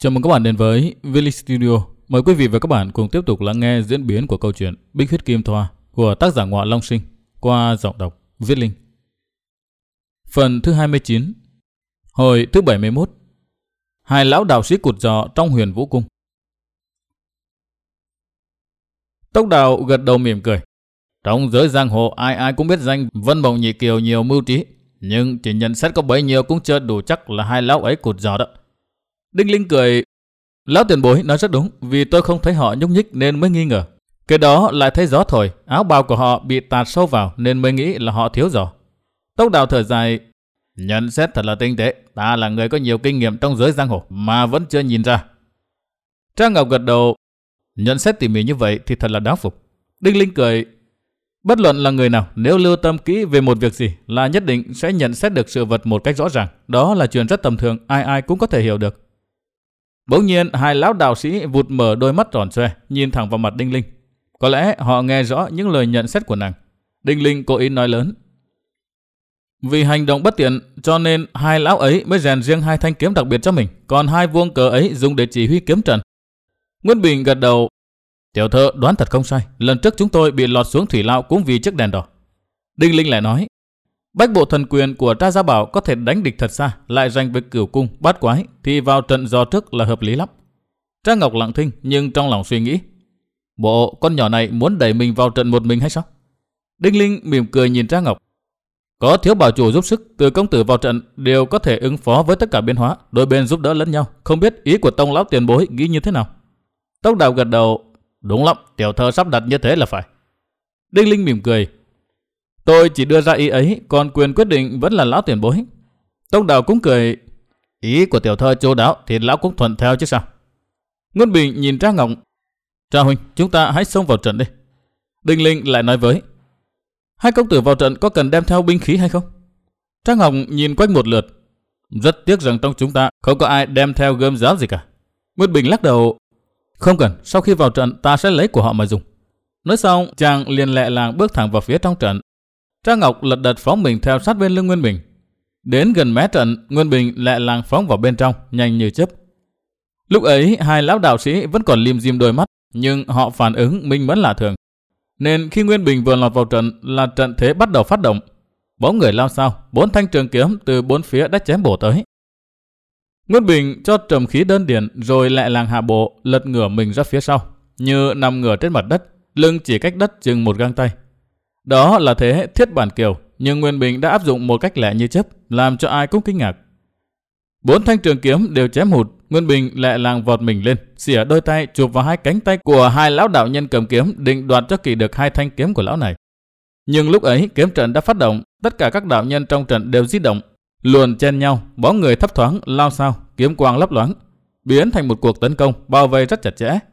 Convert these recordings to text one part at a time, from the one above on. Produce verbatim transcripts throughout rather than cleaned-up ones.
Chào mừng các bạn đến với Village Studio. Mời quý vị và các bạn cùng tiếp tục lắng nghe diễn biến của câu chuyện Bích Huyết Kim Thoa của tác giả Ngọa Long Sinh qua giọng đọc Viết Linh. Phần thứ hai mươi chín. Hồi thứ bảy mươi mốt. Hai lão đạo sĩ cụt giò trong Huyền Vũ Cung. Tốc Đào gật đầu mỉm cười. Trong giới giang hồ ai ai cũng biết danh Vân Mộng Nhị Kiều nhiều mưu trí, nhưng chỉ nhận xét có bấy nhiêu cũng chưa đủ chắc là hai lão ấy cụt giò đó. Đinh Linh cười. Lão tiền bối nói rất đúng, vì tôi không thấy họ nhúc nhích nên mới nghi ngờ. Cái đó lại thấy gió thổi, áo bào của họ bị tạt sâu vào nên mới nghĩ là họ thiếu giò. Tốc Đào thở dài. Nhận xét thật là tinh tế, ta là người có nhiều kinh nghiệm trong giới giang hồ mà vẫn chưa nhìn ra. Trang Ngọc gật đầu. Nhận xét tỉ mỉ như vậy thì thật là đáng phục. Đinh Linh cười. Bất luận là người nào, nếu lưu tâm kỹ về một việc gì là nhất định sẽ nhận xét được sự vật một cách rõ ràng. Đó là chuyện rất tầm thường, ai ai cũng có thể hiểu được. Bỗng nhiên hai lão đạo sĩ vụt mở đôi mắt tròn xoe, nhìn thẳng vào mặt Đinh Linh. Có lẽ họ nghe rõ những lời nhận xét của nàng. Đinh Linh cố ý nói lớn. Vì hành động bất tiện cho nên hai lão ấy mới rèn riêng hai thanh kiếm đặc biệt cho mình, còn hai vuông cờ ấy dùng để chỉ huy kiếm trận. Nguyên Bình gật đầu. Tiểu thơ đoán thật không sai, lần trước chúng tôi bị lọt xuống thủy lao cũng vì chiếc đèn đỏ. Đinh Linh lại nói. Bách bộ thần quyền của Tra Gia Bảo có thể đánh địch thật xa, lại giành với Cửu Cung, Bát Quái thì vào trận do trước là hợp lý lắm. Trang Ngọc lặng thinh nhưng trong lòng suy nghĩ. Bộ con nhỏ này muốn đẩy mình vào trận một mình hay sao? Đinh Linh mỉm cười nhìn Trang Ngọc. Có thiếu bảo chủ giúp sức, từ công tử vào trận đều có thể ứng phó với tất cả biến hóa, đôi bên giúp đỡ lẫn nhau. Không biết ý của tông lão tiền bối nghĩ như thế nào? Tốc Đào gật đầu. Đúng lắm, tiểu thơ sắp đặt như thế là phải. Đinh Linh mỉm cười. Tôi chỉ đưa ra ý ấy, còn quyền quyết định vẫn là lão tiền bối. Tốc Đào cũng cười. Ý của tiểu thơ chu đáo thì lão cũng thuận theo chứ sao? Nguyên Bình nhìn Trang Ngọc. Trang huynh, chúng ta hãy xông vào trận đi. Đinh Linh lại nói với. Hai công tử vào trận có cần đem theo binh khí hay không? Trang Ngọc nhìn quanh một lượt. Rất tiếc rằng trong chúng ta không có ai đem theo gươm giáo gì cả. Nguyên Bình lắc đầu. Không cần, sau khi vào trận ta sẽ lấy của họ mà dùng. Nói xong chàng liền lẹ làng bước thẳng vào phía trong trận. Trang Ngọc lật đật phóng mình theo sát bên lưng Nguyên Bình. Đến gần mé trận, Nguyên Bình lẹ làng phóng vào bên trong, nhanh như chớp. Lúc ấy hai lão đạo sĩ vẫn còn lim dim đôi mắt, nhưng họ phản ứng minh mẫn lạ thường. Nên khi Nguyên Bình vừa lọt vào trận là trận thế bắt đầu phát động. Bóng người lao sao, bốn thanh trường kiếm từ bốn phía đã chém bổ tới. Nguyên Bình cho trầm khí đơn điển rồi lẹ làng hạ bộ, lật ngửa mình ra phía sau, như nằm ngửa trên mặt đất, lưng chỉ cách đất chừng một gang tay. Đó là thế thiết bản kiều, nhưng Nguyên Bình đã áp dụng một cách lẹ như chớp, làm cho ai cũng kinh ngạc. Bốn thanh trường kiếm đều chém hụt, Nguyên Bình lẹ làng vọt mình lên, xỉa đôi tay chụp vào hai cánh tay của hai lão đạo nhân cầm kiếm, định đoạt cho kỳ được hai thanh kiếm của lão này. Nhưng lúc ấy kiếm trận đã phát động, tất cả các đạo nhân trong trận đều di động, luồn chen nhau, bóng người thấp thoáng lao sao, kiếm quang lấp loáng, biến thành một cuộc tấn công bao vây rất chặt chẽ.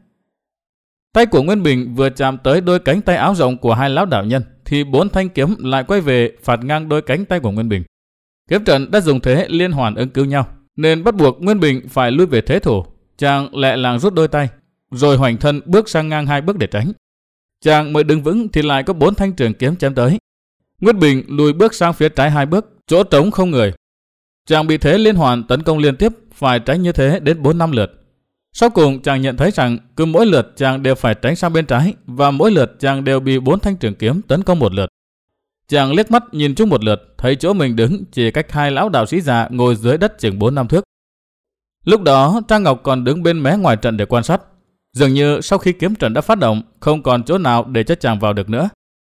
Tay của Nguyên Bình vừa chạm tới đôi cánh tay áo rộng của hai lão đạo nhân thì bốn thanh kiếm lại quay về phạt ngang đôi cánh tay của Nguyên Bình. Kiếm trận đã dùng thế liên hoàn ứng cứu nhau, nên bắt buộc Nguyên Bình phải lui về thế thủ. Chàng lẹ làng rút đôi tay, rồi hoành thân bước sang ngang hai bước để tránh. Chàng mới đứng vững thì lại có bốn thanh trường kiếm chém tới. Nguyên Bình lùi bước sang phía trái hai bước, chỗ trống không người. Chàng bị thế liên hoàn tấn công liên tiếp, phải tránh như thế đến bốn năm lượt. Sau cùng chàng nhận thấy rằng cứ mỗi lượt chàng đều phải tránh sang bên trái, và mỗi lượt chàng đều bị bốn thanh trường kiếm tấn công một lượt. Chàng liếc mắt nhìn chung một lượt, thấy chỗ mình đứng chỉ cách hai lão đạo sĩ già ngồi dưới đất chừng bốn năm thước. Lúc đó Trang Ngọc còn đứng bên mé ngoài trận để quan sát. Dường như sau khi kiếm trận đã phát động, không còn chỗ nào để cho chàng vào được nữa.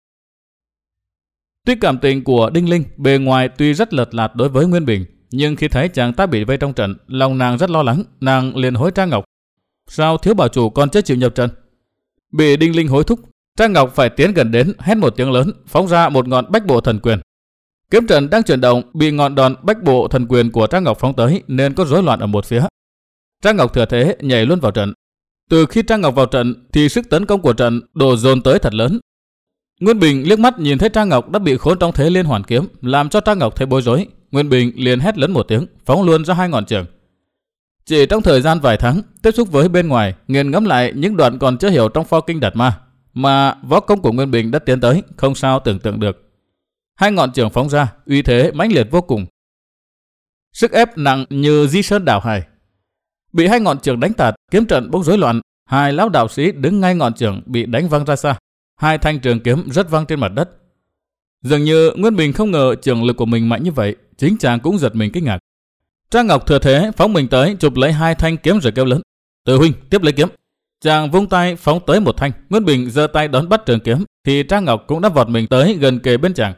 Tuy cảm tình của Đinh Linh bề ngoài tuy rất lật lạt đối với Nguyên Bình, nhưng khi thấy chàng ta bị vây trong trận, lòng nàng rất lo lắng. Nàng liền hối Trang Ngọc. Sao thiếu bảo chủ còn chưa chịu nhập trận? Bị Đinh Linh hối thúc, Trang Ngọc phải tiến gần đến, hét một tiếng lớn, phóng ra một ngọn bách bộ thần quyền. Kiếm trận đang chuyển động, bị ngọn đòn bách bộ thần quyền của Trang Ngọc phóng tới nên có rối loạn ở một phía. Trang Ngọc thừa thế nhảy luôn vào trận. Từ khi Trang Ngọc vào trận thì sức tấn công của trận đổ dồn tới thật lớn. Nguyên Bình liếc mắt nhìn thấy Trang Ngọc đã bị khốn trong thế liên hoàn kiếm, làm cho Trang Ngọc thấy bối rối. Nguyên Bình liền hét lớn một tiếng, phóng luôn ra hai ngọn trường. Chỉ trong thời gian vài tháng tiếp xúc với bên ngoài, nghiền ngẫm lại những đoạn còn chưa hiểu trong Pho Kinh Đạt Ma, mà võ công của Nguyên Bình đã tiến tới không sao tưởng tượng được. Hai ngọn trường phóng ra, uy thế mãnh liệt vô cùng, sức ép nặng như di sơn đảo hải. Bị hai ngọn chưởng đánh tạt, kiếm trận bốc rối loạn. Hai lão đạo sĩ đứng ngay ngọn chưởng bị đánh văng ra xa. Hai thanh trường kiếm rất văng trên mặt đất. Dường như Nguyên Bình không ngờ trường lực của mình mạnh như vậy, chính chàng cũng giật mình kinh ngạc. Trang Ngọc thừa thế phóng mình tới chụp lấy hai thanh kiếm rồi kêu lớn: "Từ huynh, tiếp lấy kiếm." Chàng vung tay phóng tới một thanh. Nguyên Bình giơ tay đón bắt trường kiếm, thì Trang Ngọc cũng đã vọt mình tới gần kề bên chàng.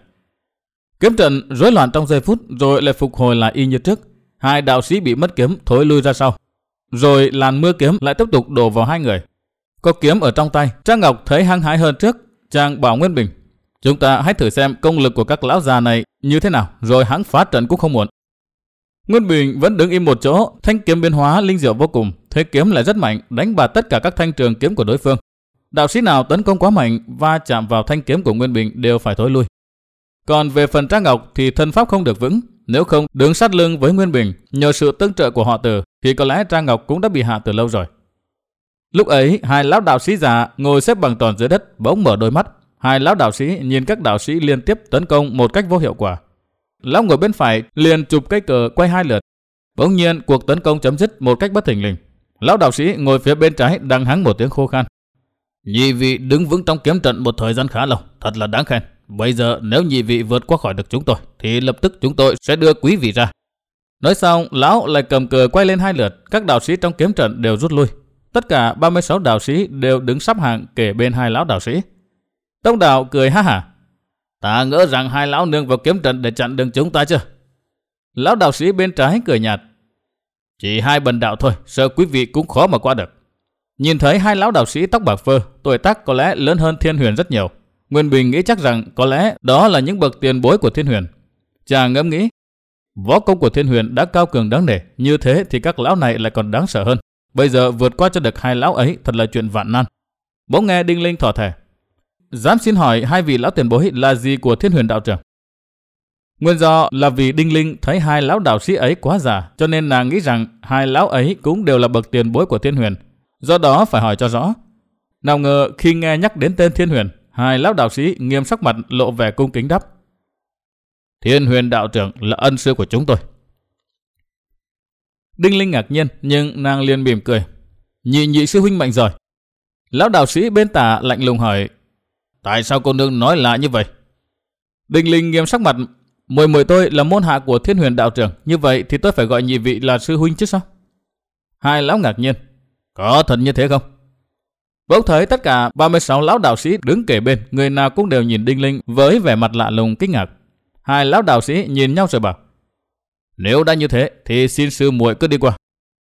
Kiếm trận rối loạn trong giây phút rồi lại phục hồi lại y như trước. Hai đạo sĩ bị mất kiếm thối lui ra sau, rồi làn mưa kiếm lại tiếp tục đổ vào hai người. Có kiếm ở trong tay, Trang Ngọc thấy hăng hái hơn trước. Chàng bảo Nguyên Bình: "Chúng ta hãy thử xem công lực của các lão già này như thế nào, rồi hãng phá trận cũng không muộn." Nguyên Bình vẫn đứng im một chỗ. Thanh kiếm biến hóa linh diệu vô cùng, thế kiếm lại rất mạnh, đánh bạt tất cả các thanh trường kiếm của đối phương. Đạo sĩ nào tấn công quá mạnh, va chạm vào thanh kiếm của Nguyên Bình đều phải thối lui. Còn về phần Trang Ngọc thì thân pháp không được vững, nếu không đứng sát lưng với Nguyên Bình, nhờ sự tương trợ của họ Từ, thì có lẽ Trang Ngọc cũng đã bị hạ từ lâu rồi. Lúc ấy, hai lão đạo sĩ già ngồi xếp bằng tròn dưới đất bỗng mở đôi mắt. Hai lão đạo sĩ nhìn các đạo sĩ liên tiếp tấn công một cách vô hiệu quả. Lão ngồi bên phải liền chụp cây cờ quay hai lượt. Bỗng nhiên cuộc tấn công chấm dứt một cách bất thình lình. Lão đạo sĩ ngồi phía bên trái đằng hắng một tiếng khô khan: "Nhị vị đứng vững trong kiếm trận một thời gian khá lâu, thật là đáng khen. Bây giờ nếu nhị vị vượt qua khỏi được chúng tôi, thì lập tức chúng tôi sẽ đưa quý vị ra." Nói xong, lão lại cầm cờ quay lên hai lượt. Các đạo sĩ trong kiếm trận đều rút lui. Tất cả ba mươi sáu đạo sĩ đều đứng sắp hàng kề bên hai lão đạo sĩ. Tông Đạo cười ha hả: "Ta ngỡ rằng hai lão nương vào kiếm trận để chặn đường chúng ta chưa?" Lão đạo sĩ bên trái cười nhạt: "Chỉ hai bần đạo thôi, sợ quý vị cũng khó mà qua được." Nhìn thấy hai lão đạo sĩ tóc bạc phơ, tuổi tác có lẽ lớn hơn Thiên Huyền rất nhiều, Nguyên Bình nghĩ chắc rằng có lẽ đó là những bậc tiền bối của Thiên Huyền. Chàng ngẫm nghĩ, võ công của Thiên Huyền đã cao cường đáng nể, như thế thì các lão này lại còn đáng sợ hơn. Bây giờ vượt qua cho được hai lão ấy thật là chuyện vạn nan. Bỗng nghe Đinh Linh thỏ thẻ: "Dám xin hỏi hai vị lão tiền bối là gì của Thiên Huyền đạo trưởng?" Nguyên do là vì Đinh Linh thấy hai lão đạo sĩ ấy quá già, cho nên nàng nghĩ rằng hai lão ấy cũng đều là bậc tiền bối của Thiên Huyền, do đó phải hỏi cho rõ. Nào ngờ khi nghe nhắc đến tên Thiên Huyền, hai lão đạo sĩ nghiêm sắc mặt lộ vẻ cung kính đáp: "Thiên Huyền đạo trưởng là ân sư của chúng tôi." Đinh Linh ngạc nhiên, nhưng nàng liền mỉm cười: "Nhị nhị sư huynh mạnh rồi." Lão đạo sĩ bên tả lạnh lùng hỏi: "Tại sao cô nương nói lạ như vậy?" Đinh Linh nghiêm sắc mặt: "Muội muội tôi là môn hạ của Thiên Huyền đạo trưởng, như vậy thì tôi phải gọi nhị vị là sư huynh chứ sao?" Hai lão ngạc nhiên: "Có thật như thế không?" Bỗng thấy tất cả ba mươi sáu lão đạo sĩ đứng kề bên, người nào cũng đều nhìn Đinh Linh với vẻ mặt lạ lùng kinh ngạc. Hai lão đạo sĩ nhìn nhau rồi bảo: "Nếu đã như thế thì xin sư muội cứ đi qua."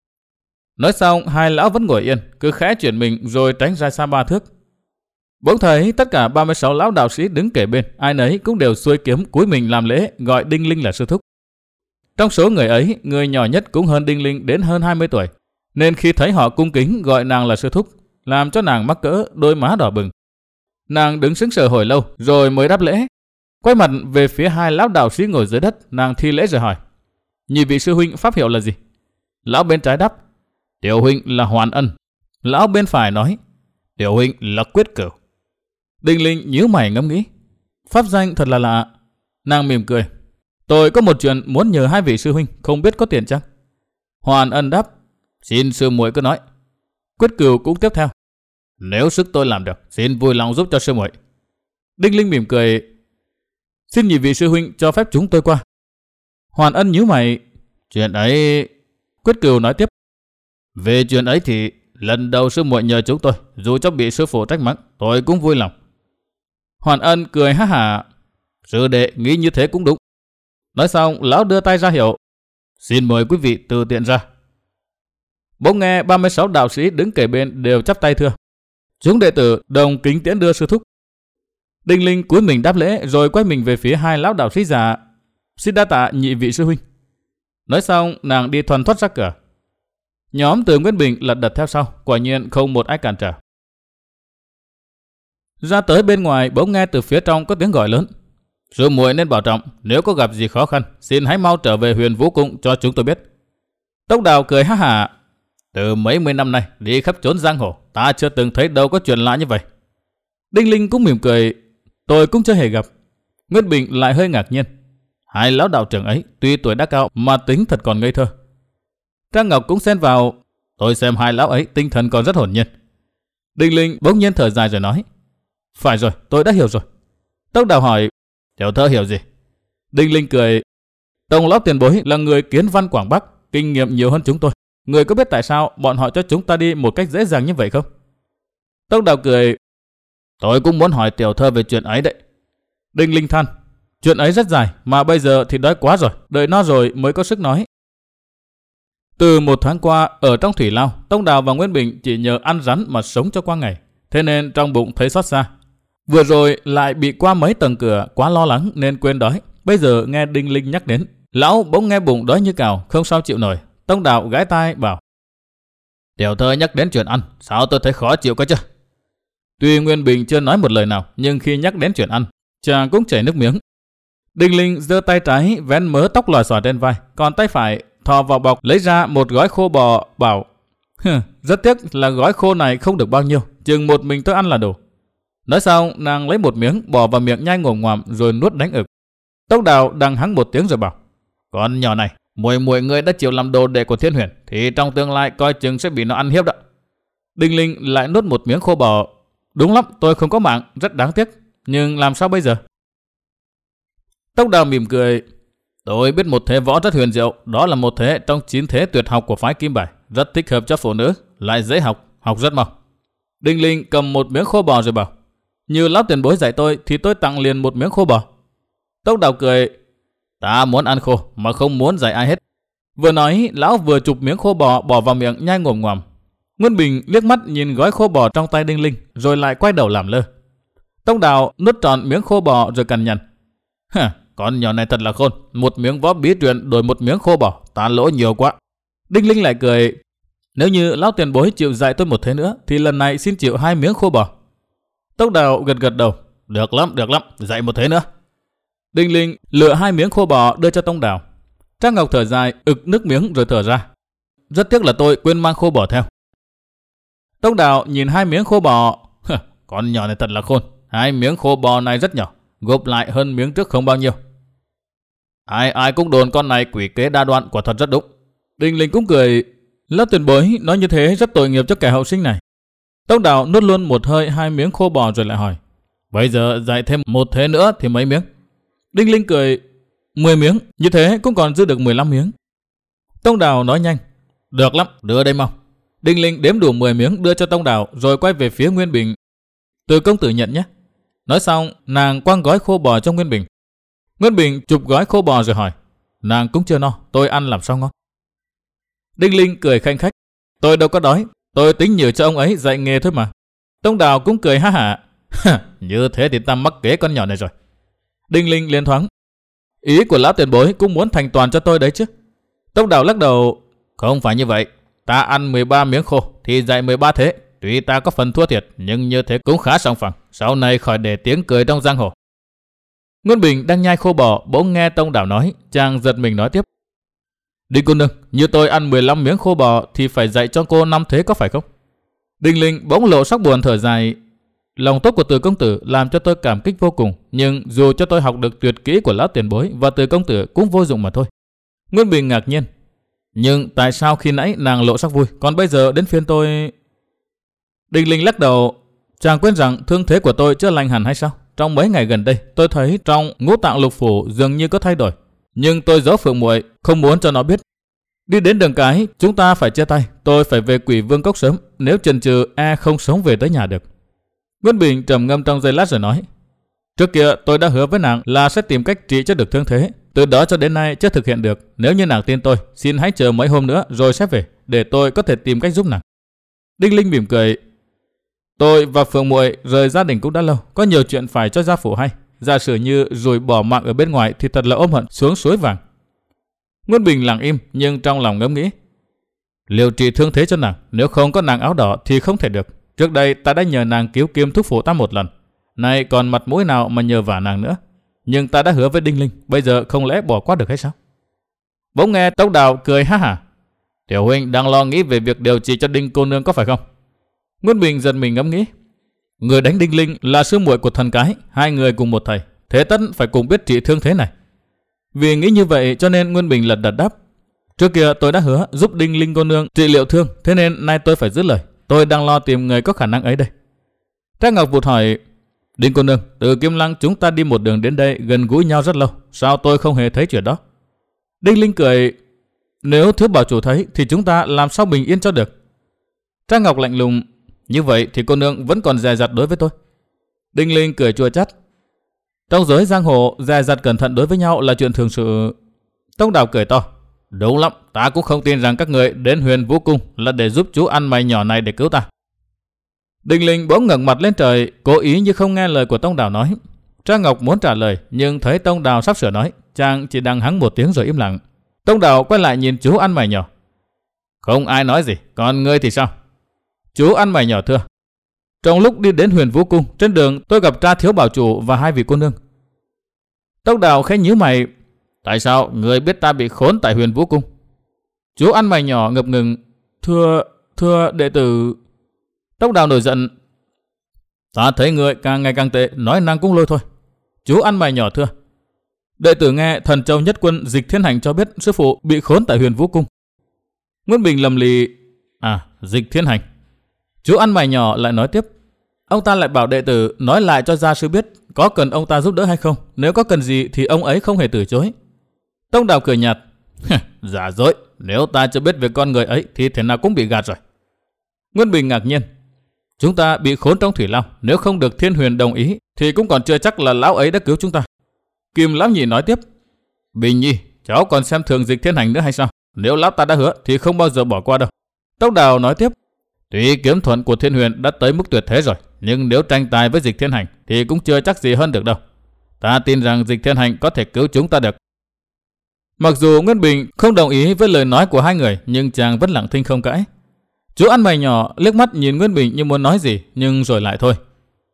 Nói xong, hai lão vẫn ngồi yên, cứ khẽ chuyển mình rồi tránh ra xa ba thước. Bỗng thấy tất cả ba mươi sáu lão đạo sĩ đứng kề bên, ai nấy cũng đều xuôi kiếm cúi mình làm lễ, gọi Đinh Linh là sư thúc. Trong số người ấy, người nhỏ nhất cũng hơn Đinh Linh đến hơn hai mươi tuổi, nên khi thấy họ cung kính gọi nàng là sư thúc, làm cho nàng mắc cỡ, đôi má đỏ bừng. Nàng đứng sững sờ hồi lâu rồi mới đáp lễ. Quay mặt về phía hai lão đạo sĩ ngồi dưới đất, nàng thi lễ rồi hỏi: "Nhị vị sư huynh pháp hiệu là gì?" Lão bên trái đáp: "Tiểu huynh là Hoàn Ân." Lão bên phải nói: "Tiểu huynh là Quyết Cửu." Đinh Linh nhíu mày ngẫm nghĩ, pháp danh thật là lạ. Nàng mỉm cười: "Tôi có một chuyện muốn nhờ hai vị sư huynh, không biết có tiền chăng?" Hoàn Ân đáp: "Xin sư muội cứ nói." Quyết Cửu cũng tiếp theo: "Nếu sức tôi làm được, xin vui lòng giúp cho sư muội." Đinh Linh mỉm cười: "Xin nhị vị sư huynh cho phép chúng tôi qua." Hoàn Ân nhíu mày: "Chuyện ấy..." Quyết Cửu nói tiếp: "Về chuyện ấy thì lần đầu sư muội nhờ chúng tôi, dù cho bị sư phụ trách mắng, tôi cũng vui lòng." Hoàn Ân cười ha hả: "Sư đệ nghĩ như thế cũng đúng." Nói xong, lão đưa tay ra hiệu: "Xin mời quý vị từ tiện ra." Bỗng nghe ba mươi sáu đạo sĩ đứng kề bên đều chắp tay thưa: "Chúng đệ tử đồng kính tiễn đưa sư thúc." Đinh Linh cúi mình đáp lễ rồi quay mình về phía hai lão đạo sĩ già: "Xin đa tạ nhị vị sư huynh." Nói xong, nàng đi thoăn thoắt ra cửa. Nhóm Từ Nguyên Bình lật đật theo sau, quả nhiên không một ai cản trở. Ra tới bên ngoài, bỗng nghe từ phía trong có tiếng gọi lớn: "Sư muội nên bảo trọng, nếu có gặp gì khó khăn, xin hãy mau trở về Huyền Vũ Cung cho chúng tôi biết." Tông Đào cười ha hả: "Từ mấy mươi năm nay đi khắp chốn giang hồ, ta chưa từng thấy đâu có chuyện lạ như vậy." Đinh Linh cũng mỉm cười: "Tôi cũng chưa hề gặp." Nguyên Bình lại hơi ngạc nhiên, hai lão đạo trưởng ấy tuy tuổi đã cao mà tính thật còn ngây thơ. Trang Ngọc cũng xen vào: Tôi xem hai lão ấy tinh thần còn rất hồn nhiên. Đinh Linh bỗng nhiên thở dài rồi nói, phải rồi, tôi đã hiểu rồi. Tốc Đào hỏi, tiểu thơ hiểu gì? Đinh Linh cười, Tông lão tiền bối là người kiến văn Quảng Bắc, kinh nghiệm nhiều hơn chúng tôi. Người có biết tại sao bọn họ cho chúng ta đi một cách dễ dàng như vậy không? Tốc Đào cười, tôi cũng muốn hỏi tiểu thơ về chuyện ấy đấy. Đinh Linh than, chuyện ấy rất dài, mà bây giờ thì đói quá rồi, đợi nó rồi mới có sức nói. Từ một tháng qua, ở trong thủy lao, Tốc Đào và Nguyên Bình chỉ nhờ ăn rắn mà sống cho qua ngày. Thế nên trong bụng thấy xót xa. Vừa rồi lại bị qua mấy tầng cửa, quá lo lắng nên quên đói. Bây giờ nghe Đinh Linh nhắc đến, lão bỗng nghe bụng đói như cào, không sao chịu nổi. Tốc Đào gãi tai bảo, tiểu thơ nhắc đến chuyện ăn, sao tôi thấy khó chịu cơ chứ? Tuy Nguyên Bình chưa nói một lời nào, nhưng khi nhắc đến chuyện ăn, chàng cũng chảy nước miếng. Đinh Linh giơ tay trái vén mớ tóc lòi xòa trên vai, còn tay phải thò vào bọc lấy ra một gói khô bò, bảo, rất tiếc là gói khô này không được bao nhiêu, chừng một mình tôi ăn là đủ. Nói xong, nàng lấy một miếng bỏ vào miệng nhai ngồm ngoàm rồi nuốt đánh ực. Tốc Đào đằng hắng một tiếng rồi bảo, con nhỏ này, muội muội ngươi đã chịu làm đồ đệ của Thiên Huyền, thì trong tương lai coi chừng sẽ bị nó ăn hiếp đó. Đinh Linh lại nuốt một miếng khô bò, đúng lắm, tôi không có mạng, rất đáng tiếc, nhưng làm sao bây giờ? Tốc Đào mỉm cười, tôi biết một thế võ rất huyền diệu, đó là một thế trong chín thế tuyệt học của phái Kim Bài, rất thích hợp cho phụ nữ, lại dễ học, học rất mau. Đinh Linh cầm một miếng khô bò rồi bảo, như lão tiền bối dạy tôi thì tôi tặng liền một miếng khô bò. Tốc Đào cười, ta muốn ăn khô mà không muốn dạy ai hết. Vừa nói, lão vừa chụp miếng khô bò bỏ vào miệng nhai ngồm ngoàm. Nguyên Bình liếc mắt nhìn gói khô bò trong tay Đinh Linh, rồi lại quay đầu làm lơ. Tốc Đào nuốt trọn miếng khô bò rồi cằn nhằn, hả, con nhỏ này thật là khôn, một miếng võ bí truyền đổi một miếng khô bò, ta lỗ nhiều quá. Đinh Linh lại cười, nếu như lão tiền bối chịu dạy tôi một thế nữa, thì lần này xin chịu hai miếng khô bò. Tốc Đào gật gật đầu, được lắm, được lắm, dạy một thế nữa. Đinh Linh lựa hai miếng khô bò đưa cho Tông Đào. Trác Ngọc thở dài, ực nước miếng rồi thở ra, rất tiếc là tôi quên mang khô bò theo. Tông Đào nhìn hai miếng khô bò, con nhỏ này thật là khôn, hai miếng khô bò này rất nhỏ, gộp lại hơn miếng trước không bao nhiêu. Ai ai cũng đồn con này quỷ kế đa đoan, quả thật rất đúng. Đinh Linh cũng cười, lớp tiền bối nói như thế rất tội nghiệp cho kẻ hậu sinh này. Tông Đào nuốt luôn một hơi hai miếng khô bò rồi lại hỏi, bây giờ dạy thêm một thế nữa thì mấy miếng? Đinh Linh cười, mười miếng, như thế cũng còn dư được mười lăm miếng. Tông Đào nói nhanh, được lắm, đưa đây mau. Đinh Linh đếm đủ mười miếng đưa cho Tông Đào rồi quay về phía Nguyên Bình, Từ công tử nhận nhé. Nói xong, nàng quăng gói khô bò cho Nguyên Bình. Nguyên Bình chụp gói khô bò rồi hỏi, nàng cũng chưa no, tôi ăn làm sao ngon? Đinh Linh cười khanh khách, tôi đâu có đói, tôi tính nhờ cho ông ấy dạy nghề thôi mà. Tông Đào cũng cười ha hả, như thế thì ta mắc kế con nhỏ này rồi. Đinh Linh liền thoáng, ý của lão tiền bối cũng muốn thành toàn cho tôi đấy chứ. Tông Đào lắc đầu, không phải như vậy, ta ăn mười ba miếng khô thì dạy mười ba thế. Tuy ta có phần thua thiệt, nhưng như thế cũng khá sòng phẳng, sau này khỏi để tiếng cười trong giang hồ. Nguyên Bình đang nhai khô bò, bỗng nghe Tông Đào nói, chàng giật mình nói tiếp, Đinh cô nương, như tôi ăn mười lăm miếng khô bò thì phải dạy cho cô năm thế có phải không? Đinh Linh bỗng lộ sắc buồn thở dài, lòng tốt của Từ công tử làm cho tôi cảm kích vô cùng, nhưng dù cho tôi học được tuyệt kỹ của lão tiền bối và Từ công tử cũng vô dụng mà thôi. Nguyên Bình ngạc nhiên, nhưng tại sao khi nãy nàng lộ sắc vui, còn bây giờ đến phiên tôi... Đinh Linh lắc đầu, chàng quên rằng thương thế của tôi chưa lành hẳn hay sao? Trong mấy ngày gần đây, tôi thấy trong ngũ tạng lục phủ dường như có thay đổi, nhưng tôi giấu Phượng muội, không muốn cho nó biết. Đi đến đường cái, chúng ta phải chia tay, tôi phải về Quỷ Vương Cốc sớm, nếu chần chừ e không sống về tới nhà được. Nguyên Bình trầm ngâm trong giây lát rồi nói, trước kia tôi đã hứa với nàng là sẽ tìm cách trị cho được thương thế, từ đó cho đến nay chưa thực hiện được. Nếu như nàng tin tôi, xin hãy chờ mấy hôm nữa rồi sẽ về, để tôi có thể tìm cách giúp nàng. Đinh Linh mỉm cười, tôi và Phượng muội rời gia đình cũng đã lâu, có nhiều chuyện phải cho gia phủ hay. Giả sử như rồi bỏ mạng ở bên ngoài thì thật là ôm hận xuống suối vàng. Nguyên Bình lặng im, nhưng trong lòng ngẫm nghĩ, liệu trị thương thế cho nàng, nếu không có nàng áo đỏ thì không thể được. Trước đây ta đã nhờ nàng cứu Kim thúc phụ ta một lần, nay còn mặt mũi nào mà nhờ vả nàng nữa. Nhưng ta đã hứa với Đinh Linh, bây giờ không lẽ bỏ qua được hay sao? Bỗng nghe Tốc Đào cười ha hả, tiểu huynh đang lo nghĩ về việc điều trị cho Đinh cô nương có phải không? Nguyên Bình giật mình ngẫm nghĩ, người đánh Đinh Linh là sư muội của thần cái, hai người cùng một thầy, thế tất phải cùng biết trị thương thế này. Vì nghĩ như vậy cho nên Nguyên Bình lật đật đáp, Trước kia tôi đã hứa giúp Đinh Linh cô nương trị liệu thương, thế nên nay tôi phải giữ lời. Tôi đang lo tìm người có khả năng ấy đây. Trác Ngọc vụt hỏi, Đinh cô nương, từ Kim Lăng chúng ta đi một đường đến đây gần gũi nhau rất lâu, sao tôi không hề thấy chuyện đó? Đinh Linh cười, nếu thiếu bảo chủ thấy thì chúng ta làm sao bình yên cho được? Trác Ngọc lạnh lùng, như vậy thì cô nương vẫn còn dè dặt đối với tôi. Đinh Linh cười chua chát, trong giới giang hồ dè dặt cẩn thận đối với nhau là chuyện thường sự. Tông Đào cười to, đúng lắm, ta cũng không tin rằng các người đến Huyền Vũ Cung là để giúp chú ăn mày nhỏ này để cứu ta. Đinh Linh bỗng ngẩng mặt lên trời, cố ý như không nghe lời của Tông Đào nói. Trác Ngọc muốn trả lời, nhưng thấy Tông Đào sắp sửa nói, chàng chỉ đằng hắng một tiếng rồi im lặng. Tông Đào quay lại nhìn chú ăn mày nhỏ. Không ai nói gì, còn ngươi thì sao? Chú ăn mày nhỏ thưa, trong lúc đi đến Huyền Vũ Cung, trên đường tôi gặp Tra thiếu bảo chủ và hai vị cô nương. Tông Đào khẽ nhíu mày, tại sao người biết ta bị khốn tại Huyền Vũ Cung? Chú ăn mày nhỏ ngập ngừng, thưa, thưa đệ tử. Tông Đào nổi giận, ta thấy người càng ngày càng tệ, nói năng cũng lôi thôi. Chú ăn mày nhỏ thưa, đệ tử nghe thần châu nhất quân Dịch Thiên Hành cho biết sư phụ bị khốn tại Huyền Vũ Cung. Nguyễn Bình lầm lì, à, Dịch Thiên Hành. Chú ăn mày nhỏ lại nói tiếp, ông ta lại bảo đệ tử nói lại cho gia sư biết có cần ông ta giúp đỡ hay không, nếu có cần gì thì ông ấy không hề từ chối. Tông Đào cười nhạt, giả dối, nếu ta chưa biết về con người ấy thì thế nào cũng bị gạt rồi. Nguyễn Bình ngạc nhiên, chúng ta bị khốn trong thủy lao, nếu không được Thiên Huyền đồng ý thì cũng còn chưa chắc là lão ấy đã cứu chúng ta. Kim Lão Nhị nói tiếp, Bình Nhi, cháu còn xem thường Dịch Thiên Hành nữa hay sao? Nếu lão ta đã hứa thì không bao giờ bỏ qua đâu. Tông Đào nói tiếp, tuy kiếm thuận của Thiên Huyền đã tới mức tuyệt thế rồi, nhưng nếu tranh tài với Dịch Thiên Hành thì cũng chưa chắc gì hơn được đâu. Ta tin rằng Dịch Thiên Hành có thể cứu chúng ta được. Mặc dù Nguyễn Bình không đồng ý với lời nói của hai người, nhưng chàng vẫn lặng thinh không cãi. Chú ăn mày nhỏ liếc mắt nhìn Nguyễn Bình như muốn nói gì, nhưng rồi lại thôi.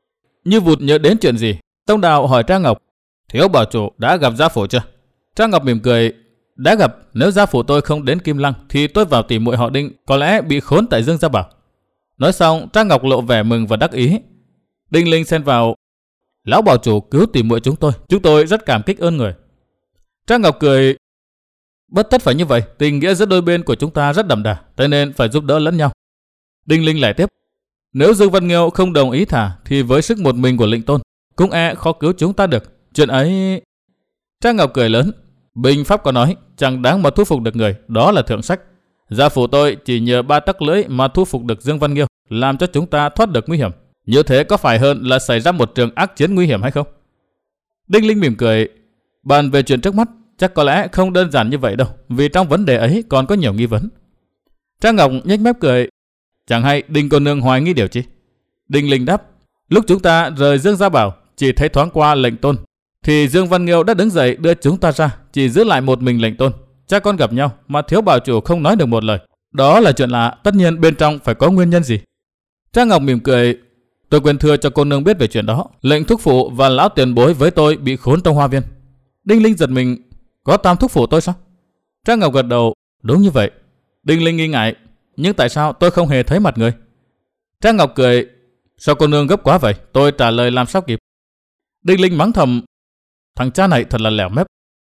Như vụt nhớ đến chuyện gì, Tông Đào hỏi Trang Ngọc, thiếu bảo chủ đã gặp gia phụ chưa? Trang Ngọc mỉm cười, đã gặp. Nếu gia phụ tôi không đến Kim Lăng thì tôi vào tìm muội họ Đinh có lẽ bị khốn tại Dương Gia Bảo. Nói xong, Trang Ngọc lộ vẻ mừng và đắc ý. Đinh Linh xen vào, lão bảo chủ cứu tìm muội chúng tôi, chúng tôi rất cảm kích ơn người. Trang Ngọc cười, bất tất phải như vậy, tình nghĩa giữa đôi bên của chúng ta rất đậm đà, thế nên phải giúp đỡ lẫn nhau. Đinh Linh lại tiếp, nếu Dương Văn Nghiêu không đồng ý thả thì với sức một mình của Lệnh Tôn cũng e khó cứu chúng ta được. Chuyện ấy... Trang Ngọc cười lớn, Bình Pháp có nói, chẳng đáng mà thu phục được người, đó là thượng sách. Gia phụ tôi chỉ nhờ ba tắc lưỡi mà thu phục được Dương Văn Nghiêu, làm cho chúng ta thoát được nguy hiểm. Như thế có phải hơn là xảy ra một trường ác chiến nguy hiểm hay không? Đinh Linh mỉm cười, bàn về chuyện trước mắt, chắc có lẽ không đơn giản như vậy đâu, vì trong vấn đề ấy còn có nhiều nghi vấn. Trang Ngọc nhếch mép cười, chẳng hay Đinh cô nương hoài nghi điều chi? Đinh Linh đáp, lúc chúng ta rời Dương Gia Bảo, chỉ thấy thoáng qua Lệnh Tôn, thì Dương Văn Nghiêu đã đứng dậy đưa chúng ta ra, chỉ giữ lại một mình Lệnh Tôn. Cha con gặp nhau mà thiếu bảo chủ không nói được một lời, đó là chuyện lạ, tất nhiên bên trong phải có nguyên nhân gì. Trang Ngọc mỉm cười, tôi quên thưa cho cô nương biết về chuyện đó. Lệnh thúc phụ và lão tiền bối với tôi bị khốn trong hoa viên. Đinh Linh giật mình, có tam thúc phụ tôi sao? Trang Ngọc gật đầu, đúng như vậy. Đinh Linh nghi ngại, nhưng tại sao tôi không hề thấy mặt người? Trang Ngọc cười, sao cô nương gấp quá vậy? Tôi trả lời làm sao kịp. Đinh Linh mắng thầm, thằng cha này thật là lẻo mép.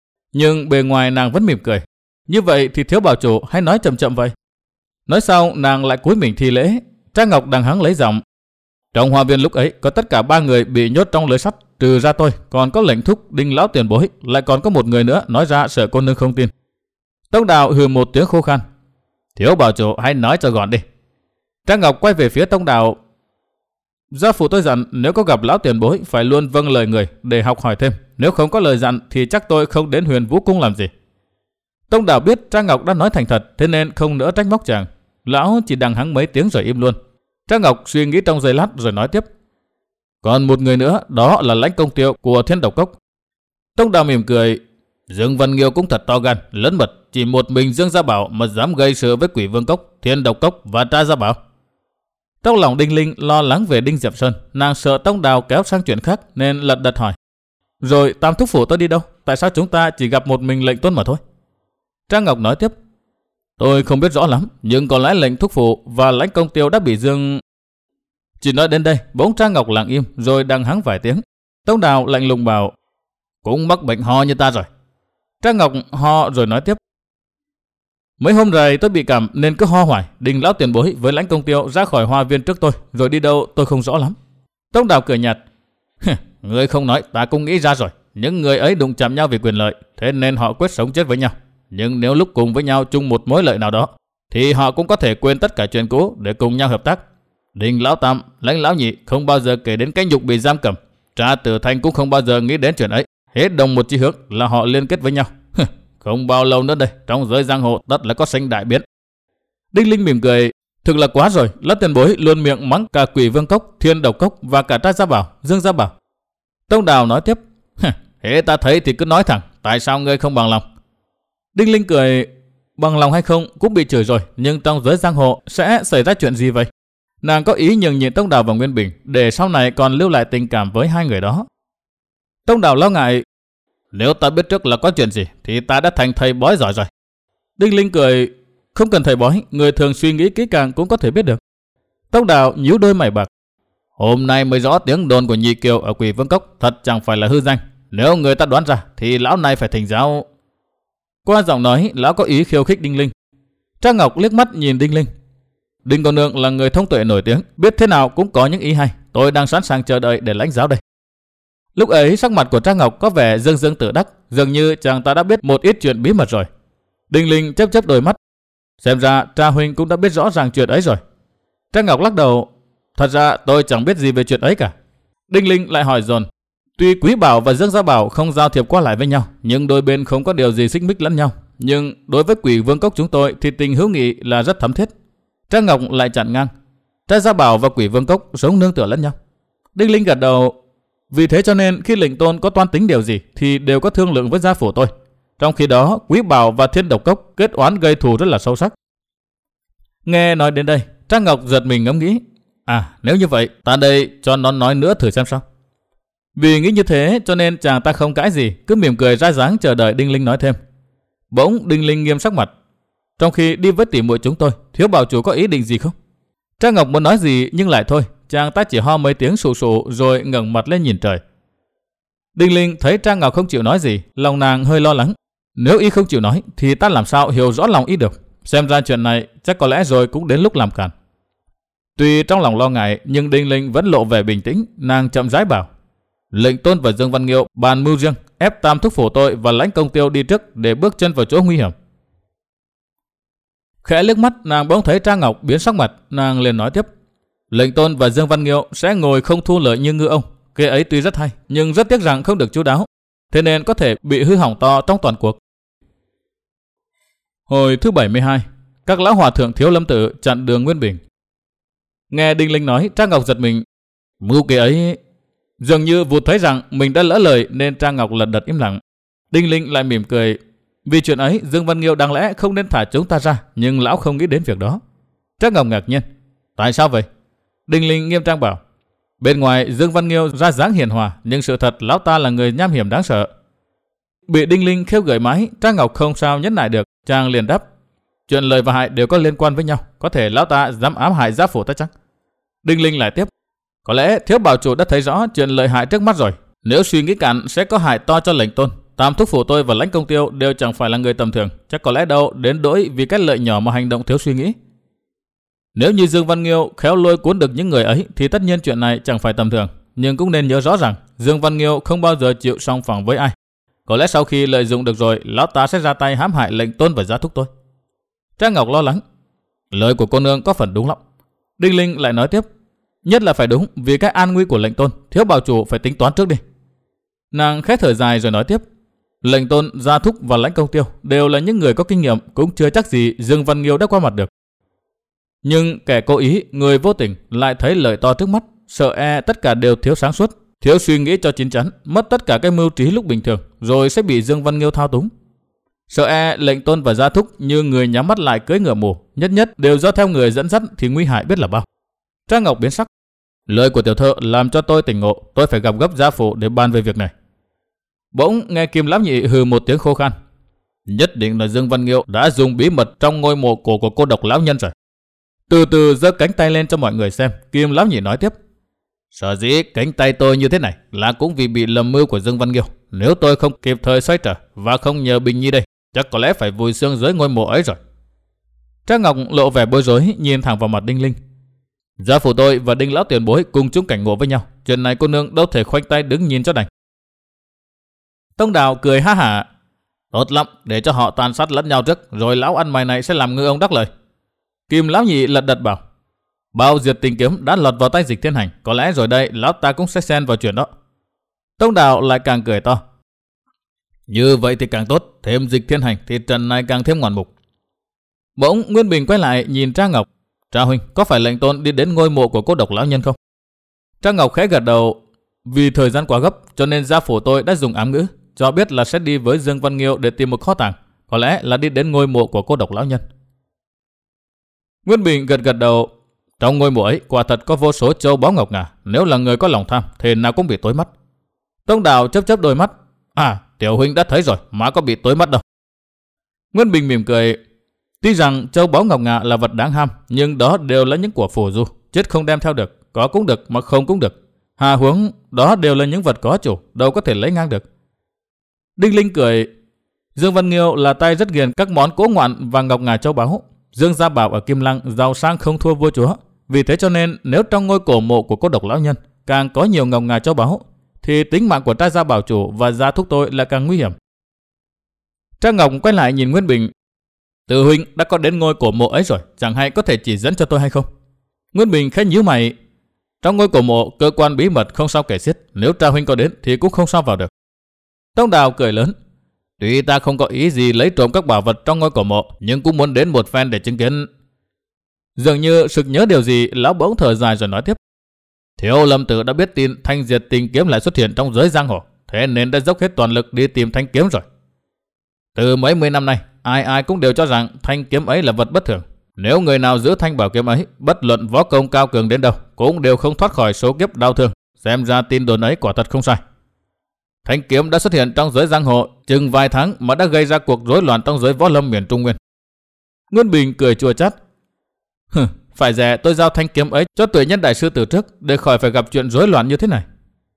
Nhưng bề ngoài nàng vẫn mỉm cười. Như vậy thì thiếu bảo chủ hãy nói chậm chậm vậy. Nói xong nàng lại cúi mình thi lễ. Trang Ngọc đằng hắng lấy giọng, trong hoa viên lúc ấy có tất cả ba người bị nhốt trong lưới sắt, trừ ra tôi, còn có Lệnh thúc, Đinh lão tiền bối, lại còn có một người nữa, nói ra sợ cô nương không tin. Tông Đào hừ một tiếng khô khan, thiếu bảo chủ hãy nói cho gọn đi. Trang Ngọc quay về phía Tông Đào, gia phụ tôi dặn nếu có gặp lão tiền bối phải luôn vâng lời người để học hỏi thêm, nếu không có lời dặn thì chắc tôi không đến Huyền Vũ Cung làm gì. Tông Đào biết Trang Ngọc đã nói thành thật, thế nên không nỡ trách móc chàng. Lão chỉ đằng hắng mấy tiếng rồi im luôn. Trang Ngọc suy nghĩ trong giây lát rồi nói tiếp, còn một người nữa, đó là Lãnh Công Tiêu của Thiên Độc Cốc. Tông Đào mỉm cười, Dương Văn Nghiêu cũng thật to gan, lớn mật, chỉ một mình Dương Gia Bảo mà dám gây sự với Quỷ Vương Cốc, Thiên Độc Cốc và Tra Gia Bảo. Trong lòng Đinh Linh lo lắng về Đinh Diệp Sơn, nàng sợ Tông Đào kéo sang chuyện khác nên lật đật hỏi, rồi tam thúc phụ tôi đi đâu? Tại sao chúng ta chỉ gặp một mình Lệnh Tôn mà thôi? Trang Ngọc nói tiếp, tôi không biết rõ lắm, nhưng có lẽ Lệnh thúc phụ và Lãnh Công Tiêu đã bị Dương... Chỉ nói đến đây, bỗng Trang Ngọc lặng im rồi đằng hắng vài tiếng. Tông Đào lạnh lùng bảo, cũng mắc bệnh ho như ta rồi. Trang Ngọc ho rồi nói tiếp, Mấy hôm rồi tôi bị cảm nên cứ ho hoài. Đinh lão tiền bối với Lãnh Công Tiêu ra khỏi hoa viên trước tôi, rồi đi đâu tôi không rõ lắm. Tông Đào cười nhạt. Ngươi không nói ta cũng nghĩ ra rồi. Những người ấy đụng chạm nhau vì quyền lợi, thế nên họ quyết sống chết với nhau. Nhưng nếu lúc cùng với nhau chung một mối lợi nào đó, thì họ cũng có thể quên tất cả chuyện cũ để cùng nhau hợp tác. Đinh lão tam, Lãnh lão nhị không bao giờ kể đến cái nhục bị giam cầm. Tra Tử Thanh cũng không bao giờ nghĩ đến chuyện ấy. Hết đồng một chí hướng là họ liên kết với nhau. Không bao lâu nữa đây, trong giới giang hồ tất là có sinh đại biến. Đinh Linh mỉm cười. Thực là quá rồi, Lão tiền bối luôn miệng mắng cả Quỷ Vương Cốc, Thiên Độc Cốc và cả Tra Gia Bảo, Dương Gia Bảo. Tông Đào nói tiếp. Thế ta thấy thì cứ nói thẳng, tại sao ngươi không bằng lòng? Đinh Linh cười. Bằng lòng hay không cũng bị chửi rồi, nhưng trong giới giang hồ sẽ xảy ra chuyện gì vậy? Nàng có ý nhường nhịn Tông Đào và Nguyên Bình để sau này còn lưu lại tình cảm với hai người đó. Tông Đào lo ngại. Nếu ta biết trước là có chuyện gì thì ta đã thành thầy bói giỏi rồi. Đinh Linh cười. Không cần thầy bói, người thường suy nghĩ kỹ càng cũng có thể biết được. Tông Đào nhíu đôi mày bạc. Hôm nay mới rõ tiếng đồn của Nhị Kiều ở Quỷ Vương Cốc thật chẳng phải là hư danh. Nếu người ta đoán ra thì lão này phải thỉnh giáo. Qua giọng nói, lão có ý khiêu khích Đinh Linh. Trang Ngọc liếc mắt nhìn Đinh Linh. Đinh cô nương là người thông tuệ nổi tiếng, biết thế nào cũng có những ý hay. Tôi đang sẵn sàng chờ đợi để lãnh giáo đây. Lúc ấy sắc mặt của Trang Ngọc có vẻ dương dương tự đắc, dường như chàng ta đã biết một ít chuyện bí mật rồi. Đinh Linh chớp chớp đôi mắt. Xem ra Tra huynh cũng đã biết rõ ràng chuyện ấy rồi. Trang Ngọc lắc đầu. Thật ra tôi chẳng biết gì về chuyện ấy cả. Đinh Linh lại hỏi dồn. Tuy Quý Bảo và Dương Gia Bảo không giao thiệp qua lại với nhau, nhưng đôi bên không có điều gì xích mích lẫn nhau. Nhưng đối với Quỷ Vương Cốc chúng tôi thì tình hữu nghị là rất thấm thiết. Trang Ngọc lại chặn ngang. Tra Gia Bảo và Quỷ Vương Cốc sống nương tựa lẫn nhau. Đinh Linh gật đầu. Vì thế cho nên khi lệnh tôn có toan tính điều gì thì đều có thương lượng với gia phủ tôi. Trong khi đó Quý Bảo và Thiên Độc Cốc kết oán gây thù rất là sâu sắc. Nghe nói đến đây, Trang Ngọc giật mình ngẫm nghĩ. À, nếu như vậy ta đây cho nó nói nữa thử xem sao. Vì nghĩ như thế cho nên chàng ta không cãi gì, cứ mỉm cười ra dáng chờ đợi Đinh Linh nói thêm. Bỗng Đinh Linh nghiêm sắc mặt. Trong khi đi với tỉ muội chúng tôi, Thiếu bảo chủ có ý định gì không? Trang Ngọc muốn nói gì nhưng lại thôi. Chàng ta chỉ ho mấy tiếng sụ sụ rồi ngẩng mặt lên nhìn trời. Đinh Linh thấy Trang Ngọc không chịu nói gì, lòng nàng hơi lo lắng. Nếu y không chịu nói thì ta làm sao hiểu rõ lòng y được. Xem ra chuyện này chắc có lẽ rồi cũng đến lúc làm cản. Tuy trong lòng lo ngại nhưng Đinh Linh vẫn lộ vẻ bình tĩnh. Nàng chậm rãi bảo. Lệnh tôn và Dương Văn Nghiêu bàn mưu riêng ép Tam thúc phủ tôi và Lãnh Công Tiêu đi trước để bước chân vào chỗ nguy hiểm. Khẽ liếc mắt nàng bỗng thấy Trang Ngọc biến sắc mặt. Nàng liền nói tiếp. Lệnh tôn và Dương Văn Nghiêu sẽ ngồi không thu lợi như ngư ông. Cái ấy tuy rất hay nhưng rất tiếc rằng không được chu đáo, thế nên có thể bị hư hỏng to trong toàn cuộc. Hồi thứ bảy mươi hai, các lão hòa thượng Thiếu Lâm Tự chặn đường Nguyên Bình. Nghe Đinh Linh nói, Trang Ngọc giật mình. Mưu kế ấy... Dường như vụt thấy rằng mình đã lỡ lời nên Trang Ngọc lật đật im lặng. Đinh Linh lại mỉm cười. Vì chuyện ấy Dương Văn Nghiêu đáng lẽ không nên thả chúng ta ra, nhưng lão không nghĩ đến việc đó. Trang Ngọc ngạc nhiên. Tại sao vậy? Đinh Linh nghiêm trang bảo. Bên ngoài Dương Văn Nghiêu ra dáng hiền hòa, nhưng sự thật lão ta là người nham hiểm đáng sợ. Bị Đinh Linh khêu gợi mái, Trang Ngọc không sao nhẫn nại được. Chàng liền đáp. Chuyện lời và hại đều có liên quan với nhau, có thể lão ta dám ám hại gia phủ ta chắc. Đinh Linh lại tiếp. Có lẽ Thiếu bảo chủ đã thấy rõ chuyện lợi hại trước mắt rồi. Nếu suy nghĩ cạn sẽ có hại to cho lệnh tôn. Tam thúc phủ tôi và Lãnh Công Tiêu đều chẳng phải là người tầm thường, chắc có lẽ đâu đến đỗi vì cái lợi nhỏ mà hành động thiếu suy nghĩ. Nếu như Dương Văn Nghiêu khéo lôi cuốn được những người ấy thì tất nhiên chuyện này chẳng phải tầm thường. Nhưng cũng nên nhớ rõ rằng Dương Văn Nghiêu không bao giờ chịu song phẳng với ai. Có lẽ sau khi lợi dụng được rồi, lão ta sẽ ra tay hãm hại lệnh tôn và gia thúc tôi. Trang Ngọc lo lắng. Lời của cô nương có phần đúng lắm. Đinh Linh lại nói tiếp. Nhất là phải đúng, vì cái an nguy của lệnh tôn, Thiếu bảo chủ phải tính toán trước đi. Nàng khẽ thở dài rồi nói tiếp. Lệnh tôn, gia thúc và Lãnh Công Tiêu đều là những người có kinh nghiệm, cũng chưa chắc gì Dương Văn Nghiêu đã qua mặt được. Nhưng kẻ cố ý, người vô tình lại thấy lợi to trước mắt, sợ e tất cả đều thiếu sáng suốt, thiếu suy nghĩ cho chín chắn, mất tất cả cái mưu trí lúc bình thường, rồi sẽ bị Dương Văn Nghiêu thao túng. Sợ e lệnh tôn và gia thúc như người nhắm mắt lại cưỡi ngựa mù, nhất nhất đều do theo người dẫn dắt thì nguy hại biết là bao. Trang Ngọc biến sắc. Lời của tiểu thơ làm cho tôi tỉnh ngộ, tôi phải gặp gấp gia phủ để bàn về việc này. Bỗng nghe Kim Lão Nhị hừ một tiếng khô khan. Nhất định là Dương Văn Nghiêu đã dùng bí mật trong ngôi mộ cổ của cô độc lão nhân rồi. Từ từ giơ cánh tay lên cho mọi người xem, Kim Lão Nhị nói tiếp. Sở dĩ cánh tay tôi như thế này là cũng vì bị lầm mưu của Dương Văn Nghiêu. Nếu tôi không kịp thời xoay trở và không nhờ Bình Nhi đây, chắc có lẽ phải vùi xương dưới ngôi mộ ấy rồi. Trác Ngọc lộ vẻ bối rối nhìn thẳng vào mặt Đinh Linh. Gia phụ tôi và Đinh lão tiền bối cùng chung cảnh ngộ với nhau, chuyện này cô nương đâu thể khoanh tay đứng nhìn cho đành. Tông Đào cười ha hả. Tốt lắm, để cho họ tàn sát lẫn nhau trước, rồi lão ăn mày này sẽ làm ngư ông đắc lời. Kim lão nhị lật đật bảo. Bao diệt tình kiếm đã lọt vào tay Dịch Thiên Hành, có lẽ rồi đây lão ta cũng sẽ xen vào chuyện đó. Tông Đào lại càng cười to. Như vậy thì càng tốt, thêm Dịch Thiên Hành thì trận này càng thêm ngoạn mục. Bỗng Nguyên Bình quay lại nhìn Trác Ngọc. Trác huynh, có phải lệnh tôn đi đến ngôi mộ của Cô Độc lão nhân không? Trác Ngọc khẽ gật đầu. Vì thời gian quá gấp cho nên gia phủ tôi đã dùng ám ngữ, cho biết là sẽ đi với Dương Văn Nghiêu để tìm một kho tàng, có lẽ là đi đến ngôi mộ của Cô Độc lão nhân. Nguyên Bình gật gật đầu. Trong ngôi mộ ấy quả thật có vô số châu báu ngọc ngà, nếu là người có lòng tham thì nào cũng bị tối mắt. Tông Đào chớp chớp đôi mắt. À, tiểu huynh đã thấy rồi, má có bị tối mắt đâu. Nguyên Bình mỉm cười. Tuy rằng châu báu ngọc ngà là vật đáng ham, nhưng đó đều là những của phù du, chết không đem theo được, có cũng được mà không cũng được. Hà huống đó đều là những vật có chủ, đâu có thể lấy ngang được. Đinh Linh cười. Dương Văn Nghiêu là tay rất ghiền các món cỗ ngoạn và ngọc ngà châu báu. Dương Gia Bảo ở Kim Lăng giàu sang không thua vua chúa, vì thế cho nên nếu trong ngôi cổ mộ của Cô Độc lão nhân càng có nhiều ngọc ngà châu báu, thì tính mạng của trai gia bảo chủ và gia thúc tôi là càng nguy hiểm. Trác Ngọc quay lại nhìn Nguyên Bình. Từ huynh đã có đến ngôi cổ mộ ấy rồi, chẳng hay có thể chỉ dẫn cho tôi hay không? Nguyên Bình khẽ nhíu mày. Trong ngôi cổ mộ cơ quan bí mật không sao kể xiết, nếu Trác huynh có đến thì cũng không sao vào được. Tông Đào cười lớn. Tuy ta không có ý gì lấy trộm các bảo vật trong ngôi cổ mộ, nhưng cũng muốn đến một phen để chứng kiến. Dường như sực nhớ điều gì, lão bỗng thở dài rồi nói tiếp. Thiếu Lâm Tử đã biết tin thanh diệt tình kiếm lại xuất hiện trong giới giang hồ, thế nên đã dốc hết toàn lực đi tìm thanh kiếm rồi. Từ mấy mươi năm nay, ai ai cũng đều cho rằng thanh kiếm ấy là vật bất thường. Nếu người nào giữ thanh bảo kiếm ấy, bất luận võ công cao cường đến đâu, cũng đều không thoát khỏi số kiếp đau thương. Xem ra tin đồn ấy quả thật không sai. Thanh kiếm đã xuất hiện trong giới giang hồ chừng vài tháng mà đã gây ra cuộc rối loạn trong giới võ lâm miền Trung Nguyên. Nguyên Bình cười chua chát. Hừ, phải dè tôi giao thanh kiếm ấy cho Tuệ Nhân đại sư từ trước, để khỏi phải gặp chuyện rối loạn như thế này.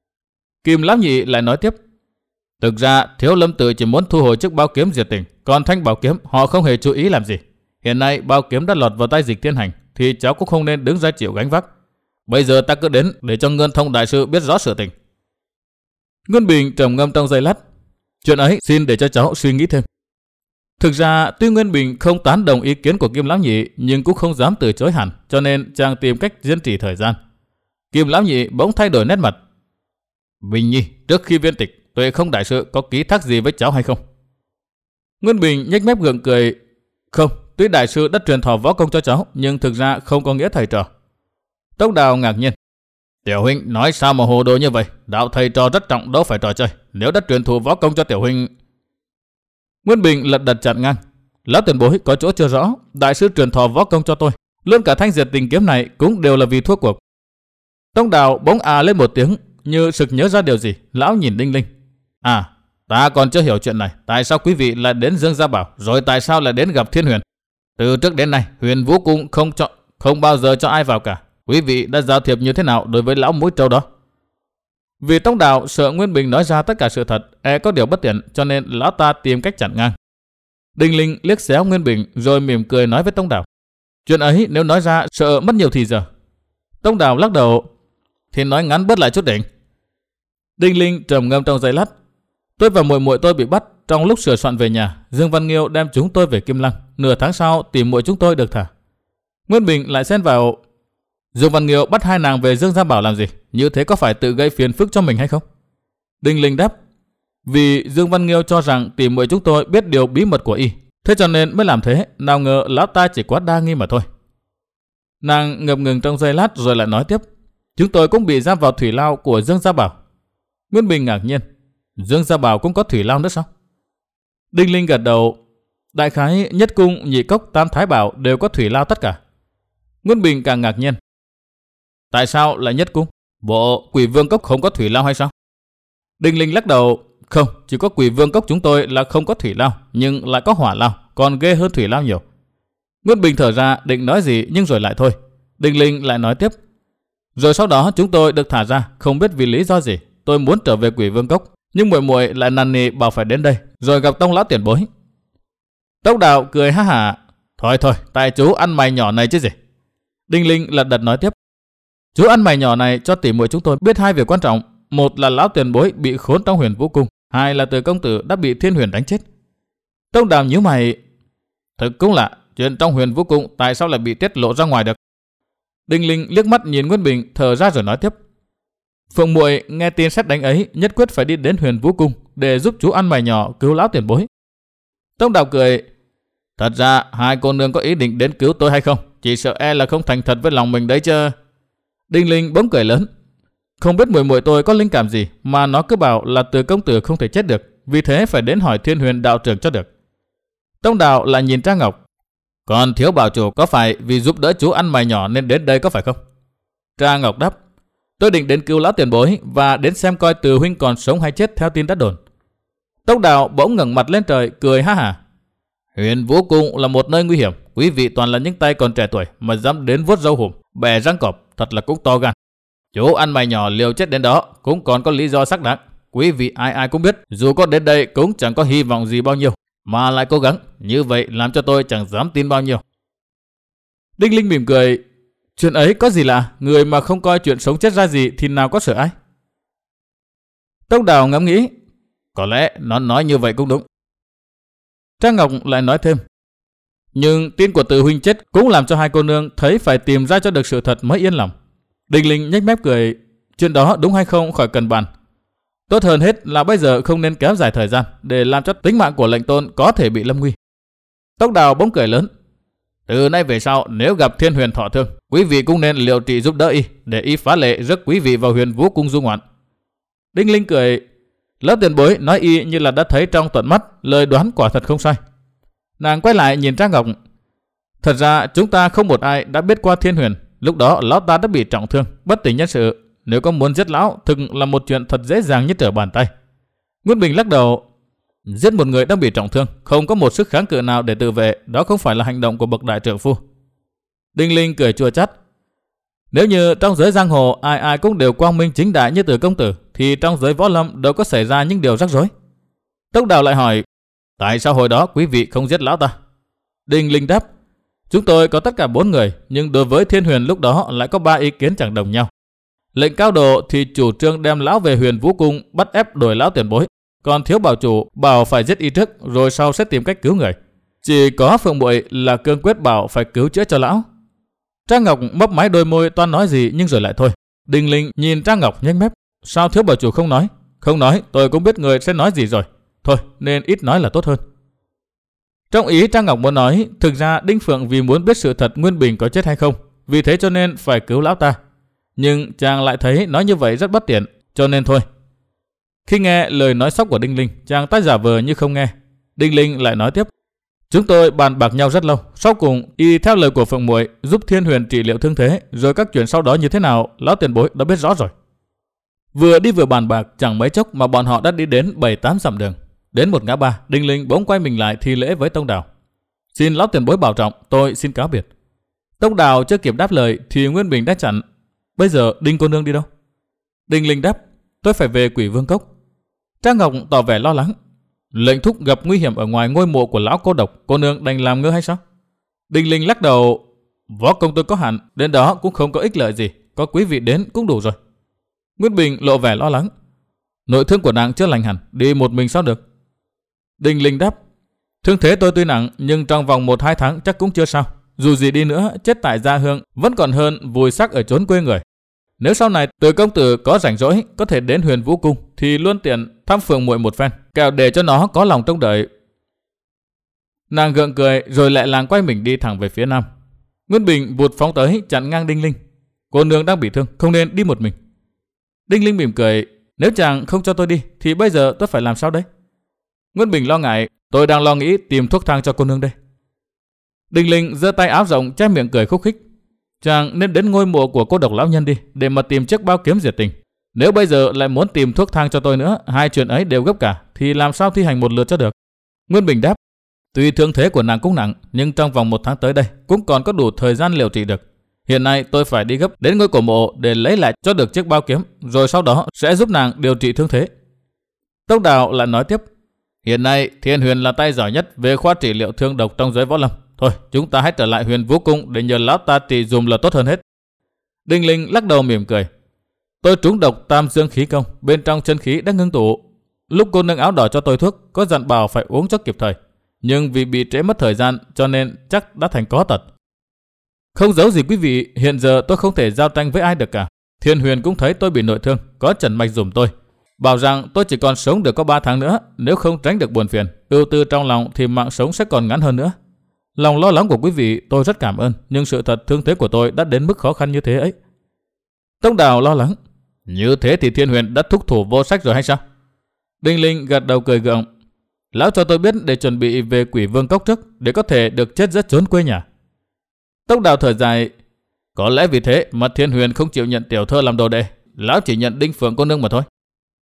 Kim lão nhị lại nói tiếp. Thực ra Thiếu Lâm Tự chỉ muốn thu hồi chiếc bao kiếm diệt tình, còn thanh bảo kiếm họ không hề chú ý làm gì. Hiện nay bao kiếm đã lọt vào tay Dịch Thiên Hành, thì cháu cũng không nên đứng ra chịu gánh vác. Bây giờ ta cứ đến để cho Ngân Thông đại sư biết rõ sự tình. Nguyên Bình trầm ngâm trong giây lát. Chuyện ấy xin để cho cháu suy nghĩ thêm. Thực ra tuy Nguyên Bình không tán đồng ý kiến của Kim lão nhị, nhưng cũng không dám từ chối hẳn, cho nên chàng tìm cách diễn trì thời gian. Kim lão nhị bỗng thay đổi nét mặt. Bình Nhi, trước khi viên tịch, Tuệ Không đại sư có ký thác gì với cháu hay không? Nguyên Bình nhếch mép gượng cười. Không, tuy đại sư đã truyền thọ võ công cho cháu, nhưng thực ra không có nghĩa thầy trò. Tông Đào ngạc nhiên. Tiểu huynh nói sao mà hồ đồ như vậy? Đạo thầy trò rất trọng, đâu phải trò chơi. Nếu đã truyền thụ võ công cho tiểu huynh... Nguyên Bình lật đật chặn ngang. Lão tiền bối có chỗ chưa rõ. Đại sư truyền thọ võ công cho tôi, luôn cả thanh diệt tình kiếm này cũng đều là vì thua cuộc. Tông Đào bỗng à lên một tiếng, như sực nhớ ra điều gì. Lão nhìn Đinh Linh. À, ta còn chưa hiểu chuyện này. Tại sao quý vị lại đến Dương Gia Bảo, rồi tại sao lại đến gặp Thiên Huyền? Từ trước đến nay Huyền Vũ Cung không cho, không bao giờ cho ai vào cả. Quý vị đã giao thiệp như thế nào đối với lão mũi trâu đó? Vì Tông Đào sợ Nguyên Bình nói ra tất cả sự thật, e có điều bất tiện, cho nên lão ta tìm cách chặn ngang. Đinh Linh liếc xéo Nguyên Bình rồi mỉm cười nói với Tông Đào. Chuyện ấy nếu nói ra sợ mất nhiều thì giờ. Tông Đào lắc đầu. Thì nói ngắn bớt lại chút đỉnh. Đinh Linh trầm ngâm trong giây lát. Tôi và muội muội tôi bị bắt trong lúc sửa soạn về nhà. Dương Văn Nghiêu đem chúng tôi về Kim Lăng. Nửa tháng sau tìm muội chúng tôi được thả. Nguyên Bình lại xen vào. Dương Văn Nghiêu bắt hai nàng về Dương Gia Bảo làm gì? Như thế có phải tự gây phiền phức cho mình hay không? Đinh Linh đáp. Vì Dương Văn Nghiêu cho rằng tìm muội chúng tôi biết điều bí mật của y, thế cho nên mới làm thế. Nào ngờ lão ta chỉ quá đa nghi mà thôi. Nàng ngập ngừng trong giây lát rồi lại nói tiếp. Chúng tôi cũng bị giam vào thủy lao của Dương Gia Bảo. Nguyên Bình ngạc nhiên. Dương Gia Bảo cũng có thủy lao nữa sao? Đinh Linh gật đầu. Đại khái Nhất Cung, Nhị Cốc, Tam Thái Bảo đều có thủy lao tất cả. Nguyên Bình càng ngạc nhiên. Tại sao lại Nhất Cung? Bộ Quỷ Vương Cốc không có thủy lao hay sao? Đinh Linh lắc đầu. Không, chỉ có Quỷ Vương Cốc chúng tôi là không có thủy lao, nhưng lại có hỏa lao, còn ghê hơn thủy lao nhiều. Nguyên Bình thở ra định nói gì nhưng rồi lại thôi. Đinh Linh lại nói tiếp. Rồi sau đó chúng tôi được thả ra, không biết vì lý do gì. Tôi muốn trở về Quỷ Vương Cốc, nhưng muội muội lại năn nỉ bảo phải đến đây, rồi gặp Tông lão tiền bối. Tông Đào cười ha hả. Thôi thôi, tại chú ăn mày nhỏ này chứ gì. Đinh Linh lật đật nói tiếp. Chú ăn mày nhỏ này cho tỉ muội chúng tôi biết hai việc quan trọng. Một là lão tiền bối bị khốn trong Huyền Vũ Cung. Hai là Từ công tử đã bị Thiên Huyền đánh chết. Tông Đào nhíu mày. Thực cũng lạ, chuyện trong Huyền Vũ Cung tại sao lại bị tiết lộ ra ngoài được? Đinh Linh liếc mắt nhìn Nguyên Bình, thở ra rồi nói tiếp. Phượng muội nghe tin sét đánh ấy, nhất quyết phải đi đến Huyền Vũ Cung để giúp chú ăn mày nhỏ cứu lão tiền bối. Tông Đào cười. Thật ra hai cô nương có ý định đến cứu tôi hay không? Chỉ sợ e là không thành thật với lòng mình đấy chứ. Đinh Linh bỗng cười lớn. Không biết muội muội tôi có linh cảm gì mà nó cứ bảo là Từ công tử không thể chết được, vì thế phải đến hỏi Thiên Huyền đạo trưởng cho được. Tông Đào lại nhìn Trang Ngọc. Còn thiếu bảo chủ có phải vì giúp đỡ chú ăn mày nhỏ nên đến đây có phải không? Trang Ngọc đáp. Tôi định đến cứu lão tiền bối và đến xem coi Từ huynh còn sống hay chết theo tin đã đồn. Tông Đào bỗng ngẩng mặt lên trời cười ha hả. Huyền Vũ Cung là một nơi nguy hiểm, quý vị toàn là những tay còn trẻ tuổi mà dám đến vuốt râu hùm, bè răng cọp, thật là cũng to gan. Chú ăn mày nhỏ liều chết đến đó cũng còn có lý do xác đáng. Quý vị ai ai cũng biết, dù có đến đây cũng chẳng có hy vọng gì bao nhiêu, mà lại cố gắng, như vậy làm cho tôi chẳng dám tin bao nhiêu. Đinh Linh mỉm cười. Chuyện ấy có gì lạ, người mà không coi chuyện sống chết ra gì thì nào có sợ ai. Tông Đào ngẫm nghĩ. Có lẽ nó nói như vậy cũng đúng. Trang Ngọc lại nói thêm. Nhưng tin của Từ huynh chết cũng làm cho hai cô nương thấy phải tìm ra cho được sự thật mới yên lòng. Đinh Linh nhếch mép cười. Chuyện đó đúng hay không khỏi cần bàn. Tốt hơn hết là bây giờ không nên kéo dài thời gian để làm cho tính mạng của lệnh tôn có thể bị lâm nguy. Tông Đào bỗng cười lớn. Từ nay về sau nếu gặp Thiên Huyền thọ thương, quý vị cũng nên liệu trị giúp đỡ y để y phá lệ rước quý vị vào Huyền Vũ Cung du ngoạn. Đinh Linh cười. Lớp tiền bối nói y như là đã thấy trong tận mắt, lời đoán quả thật không sai. Nàng quay lại nhìn Trang Ngọc. Thật ra chúng ta không một ai đã biết qua Thiên Huyền. Lúc đó lão ta đã bị trọng thương, bất tỉnh nhân sự. Nếu có muốn giết lão, thực là một chuyện thật dễ dàng như trở bàn tay. Nguyên Bình lắc đầu. Giết một người đang bị trọng thương, không có một sức kháng cự nào để tự vệ, đó không phải là hành động của bậc đại trượng phu. Đinh Linh cười chua chát. Nếu như trong giới giang hồ ai ai cũng đều quang minh chính đại như Từ công tử, thì trong giới võ lâm đâu có xảy ra những điều rắc rối. Tông Đào lại hỏi. Tại sao hồi đó quý vị không giết lão ta? Đinh Linh đáp. Chúng tôi có tất cả bốn người, nhưng đối với Thiên Huyền lúc đó lại có ba ý kiến chẳng đồng nhau. Lệnh cao độ thì chủ trương đem lão về Huyền Vũ Cung bắt ép đổi lão tiền bối, còn thiếu bảo chủ bảo phải giết y trước rồi sau sẽ tìm cách cứu người. Chỉ có Phượng muội là cương quyết bảo phải cứu chữa cho lão. Trang Ngọc mấp máy đôi môi toan nói gì nhưng rồi lại thôi. Đinh Linh nhìn Trang Ngọc nhếch mép. Sao thiếu bảo chủ không nói? Không nói tôi cũng biết người sẽ nói gì rồi. Thôi nên ít nói là tốt hơn. Trong ý Trang Ngọc muốn nói, thực ra Đinh Phượng vì muốn biết sự thật Nguyên Bình có chết hay không, vì thế cho nên phải cứu lão ta. Nhưng chàng lại thấy nói như vậy rất bất tiện, cho nên thôi. Khi nghe lời nói sóc của Đinh Linh, chàng tái giả vờ như không nghe. Đinh Linh lại nói tiếp. Chúng tôi bàn bạc nhau rất lâu, sau cùng y theo lời của Phượng muội giúp Thiên Huyền trị liệu thương thế, rồi các chuyện sau đó như thế nào, lão tiền bối đã biết rõ rồi. Vừa đi vừa bàn bạc, chẳng mấy chốc mà bọn họ đã đi đến bảy tám dặm đường. Đến một ngã ba, Đinh Linh bỗng quay mình lại thi lễ với Tông Đào. Xin lão tiền bối bảo trọng, tôi xin cáo biệt. Tông Đào chưa kịp đáp lời thì Nguyên Bình đã chặn. Bây giờ Đinh cô nương đi đâu? Đinh Linh đáp. Tôi phải về Quỷ Vương Cốc. Trang Ngọc tỏ vẻ lo lắng. Lệnh thúc gặp nguy hiểm ở ngoài ngôi mộ của lão cô độc, cô nương đành làm ngơ hay sao? Đinh Linh lắc đầu. Võ công tôi có hạn, đến đó cũng không có ích lợi gì, có quý vị đến cũng đủ rồi. Nguyên Bình lộ vẻ lo lắng. Nội thương của nàng chưa lành hẳn, đi một mình sao được? Đinh Linh đáp. Thương thế tôi tuy nặng, nhưng trong vòng một hai tháng chắc cũng chưa sao. Dù gì đi nữa, chết tại gia hương vẫn còn hơn vùi xác ở chốn quê người. Nếu sau này Từ công tử có rảnh rỗi, có thể đến Huyền Vũ Cung, thì luôn tiện thăm Phượng muội một phen, kẻo để cho nó có lòng trông đợi. Nàng gượng cười rồi lại làng quay mình đi thẳng về phía nam. Nguyên Bình vụt phóng tới chặn ngang Đinh Linh. Cô nương đang bị thương, không nên đi một mình. Đinh Linh mỉm cười. Nếu chàng không cho tôi đi, thì bây giờ tôi phải làm sao đấy? Nguyên Bình lo ngại. Tôi đang lo nghĩ tìm thuốc thang cho cô nương đây. Đinh Linh giơ tay áo rộng che miệng cười khúc khích. Chàng nên đến ngôi mộ của cô độc lão nhân đi, để mà tìm chiếc bao kiếm diệt tình. Nếu bây giờ lại muốn tìm thuốc thang cho tôi nữa, hai chuyện ấy đều gấp cả, thì làm sao thi hành một lượt cho được? Nguyên Bình đáp. Tuy thương thế của nàng cũng nặng, nhưng trong vòng một tháng tới đây cũng còn có đủ thời gian liệu trị được. Hiện nay tôi phải đi gấp đến ngôi cổ mộ để lấy lại cho được chiếc bao kiếm, rồi sau đó sẽ giúp nàng điều trị thương thế. Tông Đào lại nói tiếp. Hiện nay Thiên Huyền là tay giỏi nhất về khoa trị liệu thương độc trong giới võ lâm. Thôi, chúng ta hãy trở lại Huyền Vũ Cung để nhờ lão ta trị dùm là tốt hơn hết. Đinh Linh lắc đầu mỉm cười. Tôi trúng độc tam dương khí công, bên trong chân khí đã ngưng tụ. Lúc cô nâng áo đỏ cho tôi thuốc, có dặn bảo phải uống cho kịp thời. Nhưng vì bị trễ mất thời gian cho nên chắc đã thành có tật. Không giấu gì quý vị, hiện giờ tôi không thể giao tranh với ai được cả. Thiên Huyền cũng thấy tôi bị nội thương, có trần mạch dùm tôi. Bảo rằng tôi chỉ còn sống được có ba tháng nữa, nếu không tránh được buồn phiền, ưu tư trong lòng thì mạng sống sẽ còn ngắn hơn nữa. Lòng lo lắng của quý vị tôi rất cảm ơn, nhưng sự thật thương thế của tôi đã đến mức khó khăn như thế ấy. Tông Đào lo lắng. Như thế thì Thiên Huyền đã thúc thủ vô sách rồi hay sao? Đinh Linh gật đầu cười gượng. Lão cho tôi biết để chuẩn bị về Quỷ Vương Cốc trước, để có thể được chết rất trốn quê nhà. Tông Đào thở dài. Có lẽ vì thế mà Thiên Huyền không chịu nhận tiểu thơ làm đồ đệ, lão chỉ nhận Đinh Phượng cô nương mà thôi.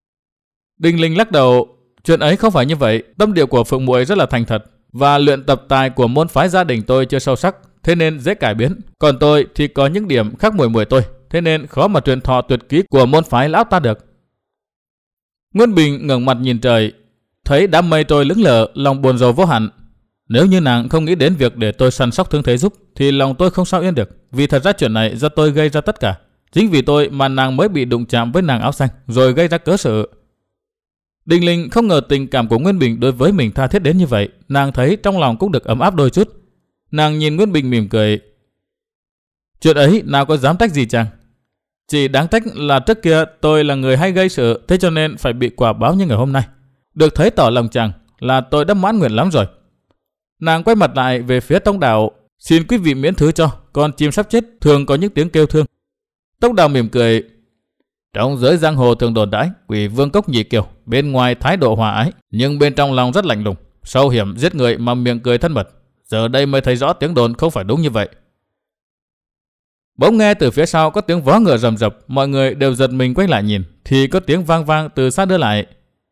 Đinh Linh lắc đầu. Chuyện ấy không phải như vậy, tâm địa của Phượng muội rất là thành thật, và luyện tập tài của môn phái gia đình tôi chưa sâu sắc, thế nên dễ cải biến. Còn tôi thì có những điểm khác muội muội tôi, thế nên khó mà truyền thọ tuyệt kỹ của môn phái lão ta được. Nguyên Bình ngẩng mặt nhìn trời, thấy đám mây trôi lững lờ, lòng buồn rầu vô hạn. Nếu như nàng không nghĩ đến việc để tôi săn sóc thương thế giúp, thì lòng tôi không sao yên được. Vì thật ra chuyện này do tôi gây ra tất cả. Chính vì tôi mà nàng mới bị đụng chạm với nàng áo xanh, rồi gây ra cớ sự. Đinh Linh không ngờ tình cảm của Nguyên Bình đối với mình tha thiết đến như vậy. Nàng thấy trong lòng cũng được ấm áp đôi chút. Nàng nhìn Nguyên Bình mỉm cười. Chuyện ấy nào có dám trách gì chàng? Chỉ đáng trách là trước kia tôi là người hay gây sự, thế cho nên phải bị quả báo như ngày hôm nay. Được thấy tỏ lòng chàng là tôi đã mãn nguyện lắm rồi. Nàng quay mặt lại về phía Tông Đào. Xin quý vị miễn thứ cho, con chim sắp chết thường có những tiếng kêu thương. Tông Đào mỉm cười. Trong giới giang hồ thường đồn đãi Quỷ Vương Cốc Nhị Kiều bên ngoài thái độ hòa ái, nhưng bên trong lòng rất lạnh lùng, sâu hiểm giết người mà miệng cười thân mật. Giờ đây mới thấy rõ tiếng đồn không phải đúng như vậy. Bỗng nghe từ phía sau có tiếng vó ngựa rầm rập, mọi người đều giật mình quay lại nhìn, thì có tiếng vang vang từ xa đưa lại.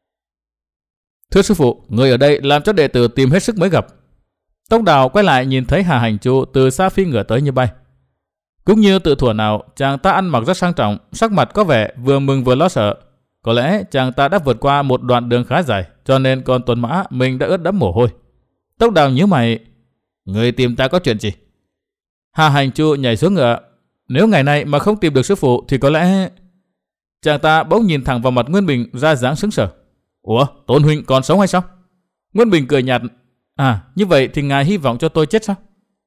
Thưa sư phụ, người ở đây làm cho đệ tử tìm hết sức mới gặp. Tông Đào quay lại nhìn thấy Hà Hành Chu từ xa phi ngựa tới như bay. Cũng như tự thuở nào, chàng ta ăn mặc rất sang trọng, sắc mặt có vẻ vừa mừng vừa lo sợ. Có lẽ chàng ta đã vượt qua một đoạn đường khá dài, cho nên con tuần mã mình đã ướt đẫm mồ hôi. Tông Đào nhíu mày. Người tìm ta có chuyện gì? Hà Hành Chu nhảy xuống ngựa. Nếu ngày nay mà không tìm được sư phụ thì có lẽ... Chàng ta bỗng nhìn thẳng vào mặt Nguyên Bình ra dáng sững sờ. Ủa, Tôn huynh còn sống hay sao? Nguyên Bình cười nhạt. À, như vậy thì ngài hy vọng cho tôi chết sao?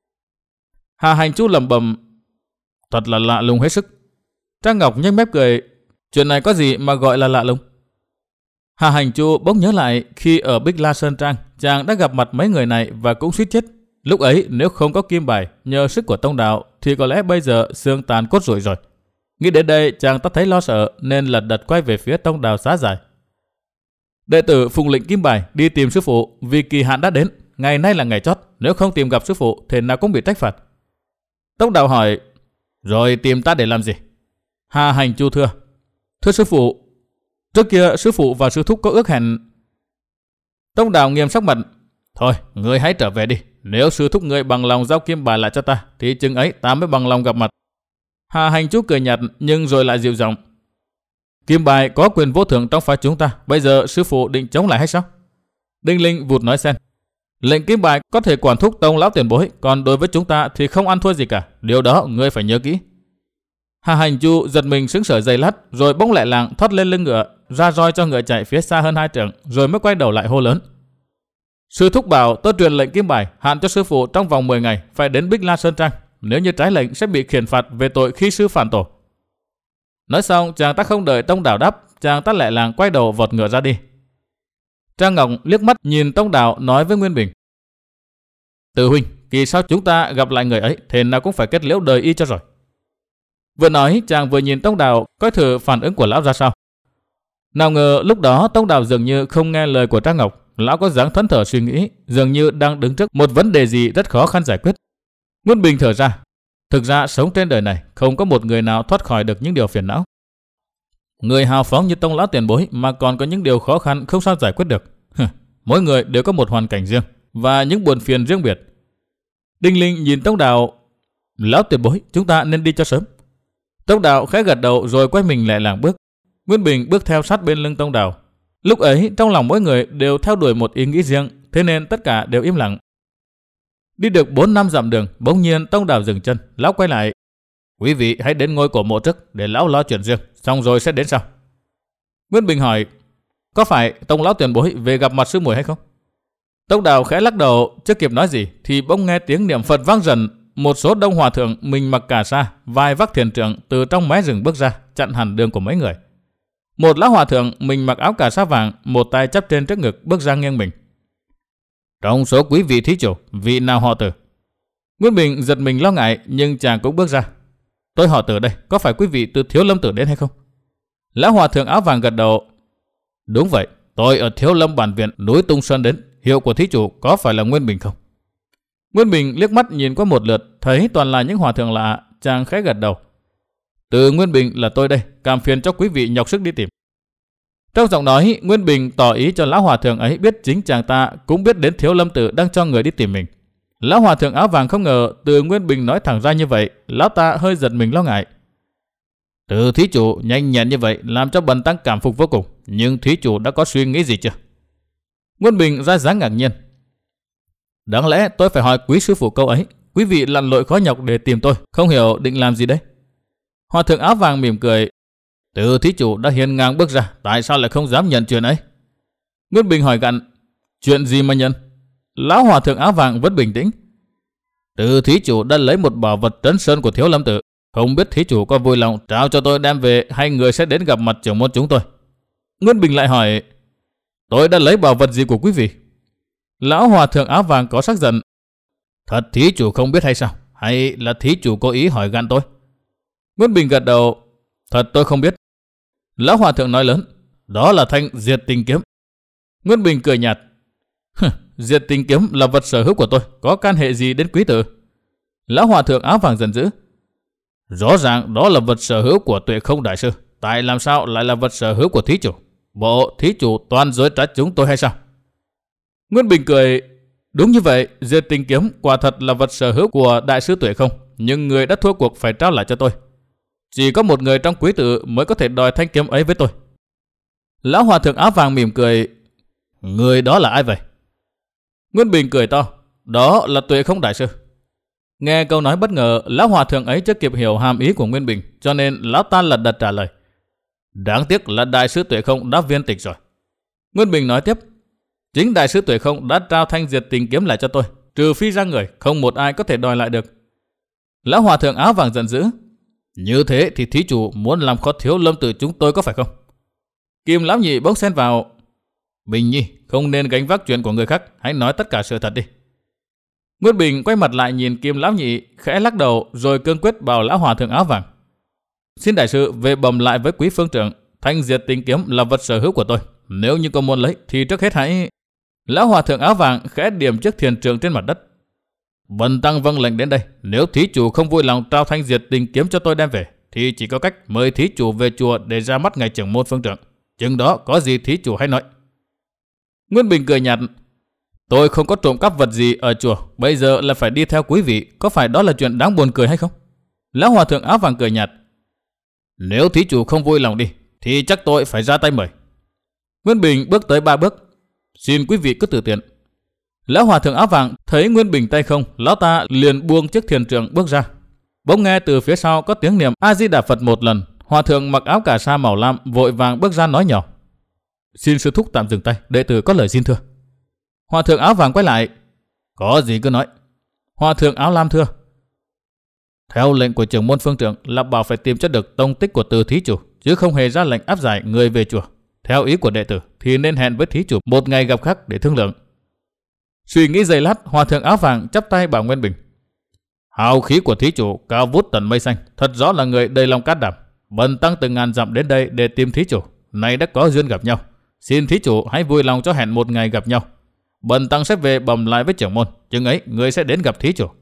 Hà Hành Chu lẩm bẩm. Thật là lạ lùng hết sức. Trang Ngọc nhếch mép cười. Chuyện này có gì mà gọi là lạ lùng? Hà Hành Chu bỗng nhớ lại khi ở Bích La Sơn Trang, chàng đã gặp mặt mấy người này và cũng suýt chết. Lúc ấy nếu không có kim bài nhờ sức của Tông Đạo thì có lẽ bây giờ xương tàn cốt rụi rồi. Nghĩ đến đây chàng ta thấy lo sợ nên lật đật quay về phía Tông Đào xá giải. Đệ tử phụng lệnh kim bài đi tìm sư phụ vì kỳ hạn đã đến. Ngày nay là ngày chót, nếu không tìm gặp sư phụ thì nào cũng bị trách phạt. Tông Đào hỏi. Rồi tìm ta để làm gì? Hà Hành Chu thưa. Thưa sư phụ, trước kia sư phụ và sư thúc có ước hẹn. Tông Đào nghiêm sắc mặt. Thôi, ngươi hãy trở về đi. Nếu sư thúc ngươi bằng lòng giao kim bài lại cho ta thì chừng ấy ta mới bằng lòng gặp mặt. Hà Hành Chu cười nhạt nhưng rồi lại dịu giọng. Kim bài có quyền vô thưởng trong phái chúng ta, bây giờ sư phụ định chống lại hay sao? Đinh Linh vụt nói xen. Lệnh kim bài có thể quản thúc Tông lão tiền bối, còn đối với chúng ta thì không ăn thua gì cả. Điều đó ngươi phải nhớ kỹ. Hà Hành Chu giật mình sững sờ giây lát, rồi bỗng lại làng thoát lên lưng ngựa, ra roi cho ngựa chạy phía xa hơn hai trượng, rồi mới quay đầu lại hô lớn. Sư thúc bảo tôi truyền lệnh kim bài hạn cho sư phụ trong vòng mười ngày phải đến Bích La Sơn Trang, nếu như trái lệnh sẽ bị khiển phạt về tội khi sư phản tổ. Nói xong chàng ta không đợi Tông Đào đáp, chàng ta lại làng quay đầu vọt ngựa ra đi. Trang Ngọc liếc mắt nhìn Tông Đào nói với Nguyên Bình. Từ huynh, kỳ sau chúng ta gặp lại người ấy thì nào cũng phải kết liễu đời y cho rồi. Vừa nói chàng vừa nhìn Tông Đào coi thử phản ứng của lão ra sao. Nào ngờ lúc đó Tông Đào dường như không nghe lời của Trang Ngọc, lão có dáng thẫn thờ suy nghĩ, dường như đang đứng trước một vấn đề gì rất khó khăn giải quyết. Nguyên Bình thở ra. Thực ra sống trên đời này không có một người nào thoát khỏi được những điều phiền não. Người hào phóng như Tông lão tiền bối mà còn có những điều khó khăn không sao giải quyết được. Mỗi người đều có một hoàn cảnh riêng và những buồn phiền riêng biệt. Đinh Linh nhìn Tông Đào. Lão tiền bối, chúng ta nên đi cho sớm. Tông Đào khẽ gật đầu rồi quay mình lại làng bước. Nguyên Bình bước theo sát bên lưng Tông Đào. Lúc ấy trong lòng mỗi người đều theo đuổi một ý nghĩ riêng, thế nên tất cả đều im lặng. Đi được bốn năm dặm đường, bỗng nhiên Tông Đào dừng chân, lão quay lại. Quý vị hãy đến ngôi cổ mộ trước để lão lo chuyện riêng, xong rồi sẽ đến sau. Nguyên Bình hỏi, có phải Tông lão tiền bối về gặp mặt sư muội hay không? Tông Đào khẽ lắc đầu, chưa kịp nói gì thì bỗng nghe tiếng niệm Phật vang dần. Một số đông hòa thượng mình mặc cà sa, vai vác thiền trượng từ trong mé rừng bước ra, chặn hẳn đường của mấy người. Một lão hòa thượng mình mặc áo cà sa vàng, một tay chắp trên trước ngực bước ra nghiêng mình. Trong số quý vị thí chủ, vị nào họ Từ? Nguyên Bình giật mình lo ngại, nhưng chàng cũng bước ra. Tôi họ Từ đây, có phải quý vị từ Thiếu Lâm Tự đến hay không? Lão hòa thượng áo vàng gật đầu. Đúng vậy, tôi ở Thiếu Lâm Bản Viện núi Tung Sơn đến. Hiệu của thí chủ có phải là Nguyên Bình không? Nguyên Bình liếc mắt nhìn qua một lượt, thấy toàn là những hòa thượng lạ, chàng khẽ gật đầu. Từ Nguyên Bình là tôi đây, cảm phiền cho quý vị nhọc sức đi tìm. Trong giọng nói, Nguyên Bình tỏ ý cho lão hòa thượng ấy biết chính chàng ta cũng biết đến Thiếu Lâm Tự đang cho người đi tìm mình. Lão hòa thượng áo vàng không ngờ Từ Nguyên Bình nói thẳng ra như vậy, lão ta hơi giật mình lo ngại. Từ thí chủ nhanh nhẹn như vậy làm cho bần tăng cảm phục vô cùng, nhưng thí chủ đã có suy nghĩ gì chưa? Nguyên Bình ra dáng ngạc nhiên. Đáng lẽ tôi phải hỏi quý sư phụ câu ấy, quý vị lặn lội khó nhọc để tìm tôi, không hiểu định làm gì đấy? Hòa thượng áo vàng mỉm cười. Từ thí chủ đã hiên ngang bước ra, tại sao lại không dám nhận chuyện ấy? Nguyên Bình hỏi gặn, chuyện gì mà nhận? Lão hòa thượng áo vàng vẫn bình tĩnh. Từ thí chủ đã lấy một bảo vật trấn sơn của Thiếu Lâm Tự, không biết thí chủ có vui lòng trao cho tôi đem về hay người sẽ đến gặp mặt trưởng môn chúng tôi? Nguyên Bình lại hỏi, tôi đã lấy bảo vật gì của quý vị? Lão hòa thượng áo vàng có sắc giận. Thật thí chủ không biết hay sao? Hay là thí chủ cố ý hỏi gạn tôi? Nguyên Bình gật đầu. Thật tôi không biết. Lão hòa thượng nói lớn. Đó là thanh diệt tình kiếm. Nguyên Bình cười nhạt. Diệt tình kiếm là vật sở hữu của tôi, có can hệ gì đến quý tử? Lão hòa thượng áo vàng giận dữ. Rõ ràng đó là vật sở hữu của Tuệ Không đại sư, tại làm sao lại là vật sở hữu của thí chủ? Bộ thí chủ toàn dối trá chúng tôi hay sao? Nguyên Bình cười. Đúng như vậy, diệt tình kiếm quả thật là vật sở hữu của đại sư Tuệ Không, nhưng người đã thua cuộc phải trao lại cho tôi. Chỉ có một người trong quý tử mới có thể đòi thanh kiếm ấy với tôi. Lão hòa thượng áo vàng mỉm cười. Người đó là ai vậy? Nguyên Bình cười to. Đó là Tuệ Không đại sư. Nghe câu nói bất ngờ, lão hòa thượng ấy chưa kịp hiểu hàm ý của Nguyên Bình, cho nên lão ta lật đật trả lời. Đáng tiếc là đại sư Tuệ Không đã viên tịch rồi. Nguyên Bình nói tiếp. Chính đại sư Tuệ Không đã trao thanh diệt tình kiếm lại cho tôi, trừ phi ra người, không một ai có thể đòi lại được. Lão hòa thượng áo vàng giận dữ. Như thế thì thí chủ muốn làm khó Thiếu Lâm Tự chúng tôi có phải không? Kim lão nhị bỗng xen vào. Bình Nhi, không nên gánh vác chuyện của người khác, hãy nói tất cả sự thật đi. Nguyên Bình quay mặt lại nhìn Kim lão nhị, khẽ lắc đầu rồi cương quyết bảo lão hòa thượng áo vàng. Xin đại sư về bẩm lại với quý phương trưởng, thanh diệt tình kiếm là vật sở hữu của tôi. Nếu như có muốn lấy thì trước hết hãy... Lão hòa thượng áo vàng khẽ điểm chiếc thiền trượng trên mặt đất. Bần tăng vâng lệnh đến đây. Nếu thí chủ không vui lòng trao thanh diệt tình kiếm cho tôi đem về, thì chỉ có cách mời thí chủ về chùa để ra mắt ngài trưởng môn phương trưởng. Chừng đó có gì thí chủ hãy nói. Nguyên Bình cười nhạt. Tôi không có trộm cắp vật gì ở chùa, bây giờ là phải đi theo quý vị, có phải đó là chuyện đáng buồn cười hay không? Lão hòa thượng áo vàng cười nhạt. Nếu thí chủ không vui lòng đi, thì chắc tôi phải ra tay mời. Nguyên Bình bước tới ba bước. Xin quý vị cứ tự tiện. Lão hòa thượng áo vàng thấy Nguyên Bình tay không, lão ta liền buông chiếc thiền trượng bước ra. Bỗng nghe từ phía sau có tiếng niệm A Di Đà Phật một lần. Hòa thượng mặc áo cà sa màu lam vội vàng bước ra nói nhỏ. Xin sư thúc tạm dừng tay, đệ tử có lời xin thưa. Hòa thượng áo vàng quay lại. Có gì cứ nói. Hòa thượng áo lam thưa. Theo lệnh của trưởng môn phương trưởng là bảo phải tìm cho được tông tích của Từ thí chủ, chứ không hề ra lệnh áp giải người về chùa. Theo ý của đệ tử thì nên hẹn với thí chủ một ngày gặp khác để thương lượng. Suy nghĩ giây lát, hòa thượng áo vàng chắp tay bảo Nguyên Bình. Hào khí của thí chủ cao vút tận mây xanh, thật rõ là người đầy lòng cát đảm. Bần tăng từ ngàn dặm đến đây để tìm thí chủ, nay đã có duyên gặp nhau. Xin thí chủ hãy vui lòng cho hẹn một ngày gặp nhau. Bần tăng sẽ về bẩm lại với trưởng môn, chừng ấy người sẽ đến gặp thí chủ.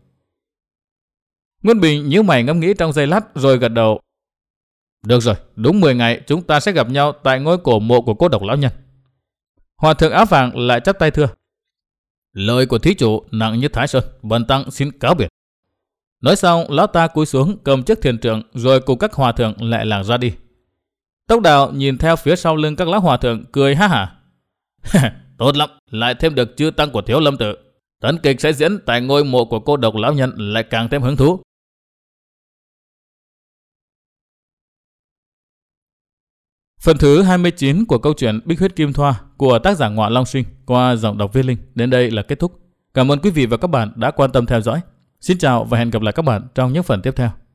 Nguyên Bình nhíu mày ngẫm nghĩ trong giây lát rồi gật đầu. Được rồi, đúng mười ngày chúng ta sẽ gặp nhau tại ngôi cổ mộ của Cô Độc lão nhân. Hòa thượng áo vàng lại chắp tay thưa. Lời của thí chủ nặng như Thái Sơn, bần tăng xin cáo biệt. Nói xong, lão ta cúi xuống cầm chiếc thiền trượng rồi cùng các hòa thượng lẹ làng ra đi. Tốc Đào nhìn theo phía sau lưng các lão hòa thượng cười ha hả. Tốt lắm, lại thêm được chư tăng của Thiếu Lâm Tự. Tấn kịch sẽ diễn tại ngôi mộ của cô độc lão nhân lại càng thêm hứng thú. Phần thứ hai mươi chín của câu chuyện Bích Huyết Kim Thoa của tác giả Ngọa Long Sinh qua giọng đọc Viết Linh đến đây là kết thúc. Cảm ơn quý vị và các bạn đã quan tâm theo dõi. Xin chào và hẹn gặp lại các bạn trong những phần tiếp theo.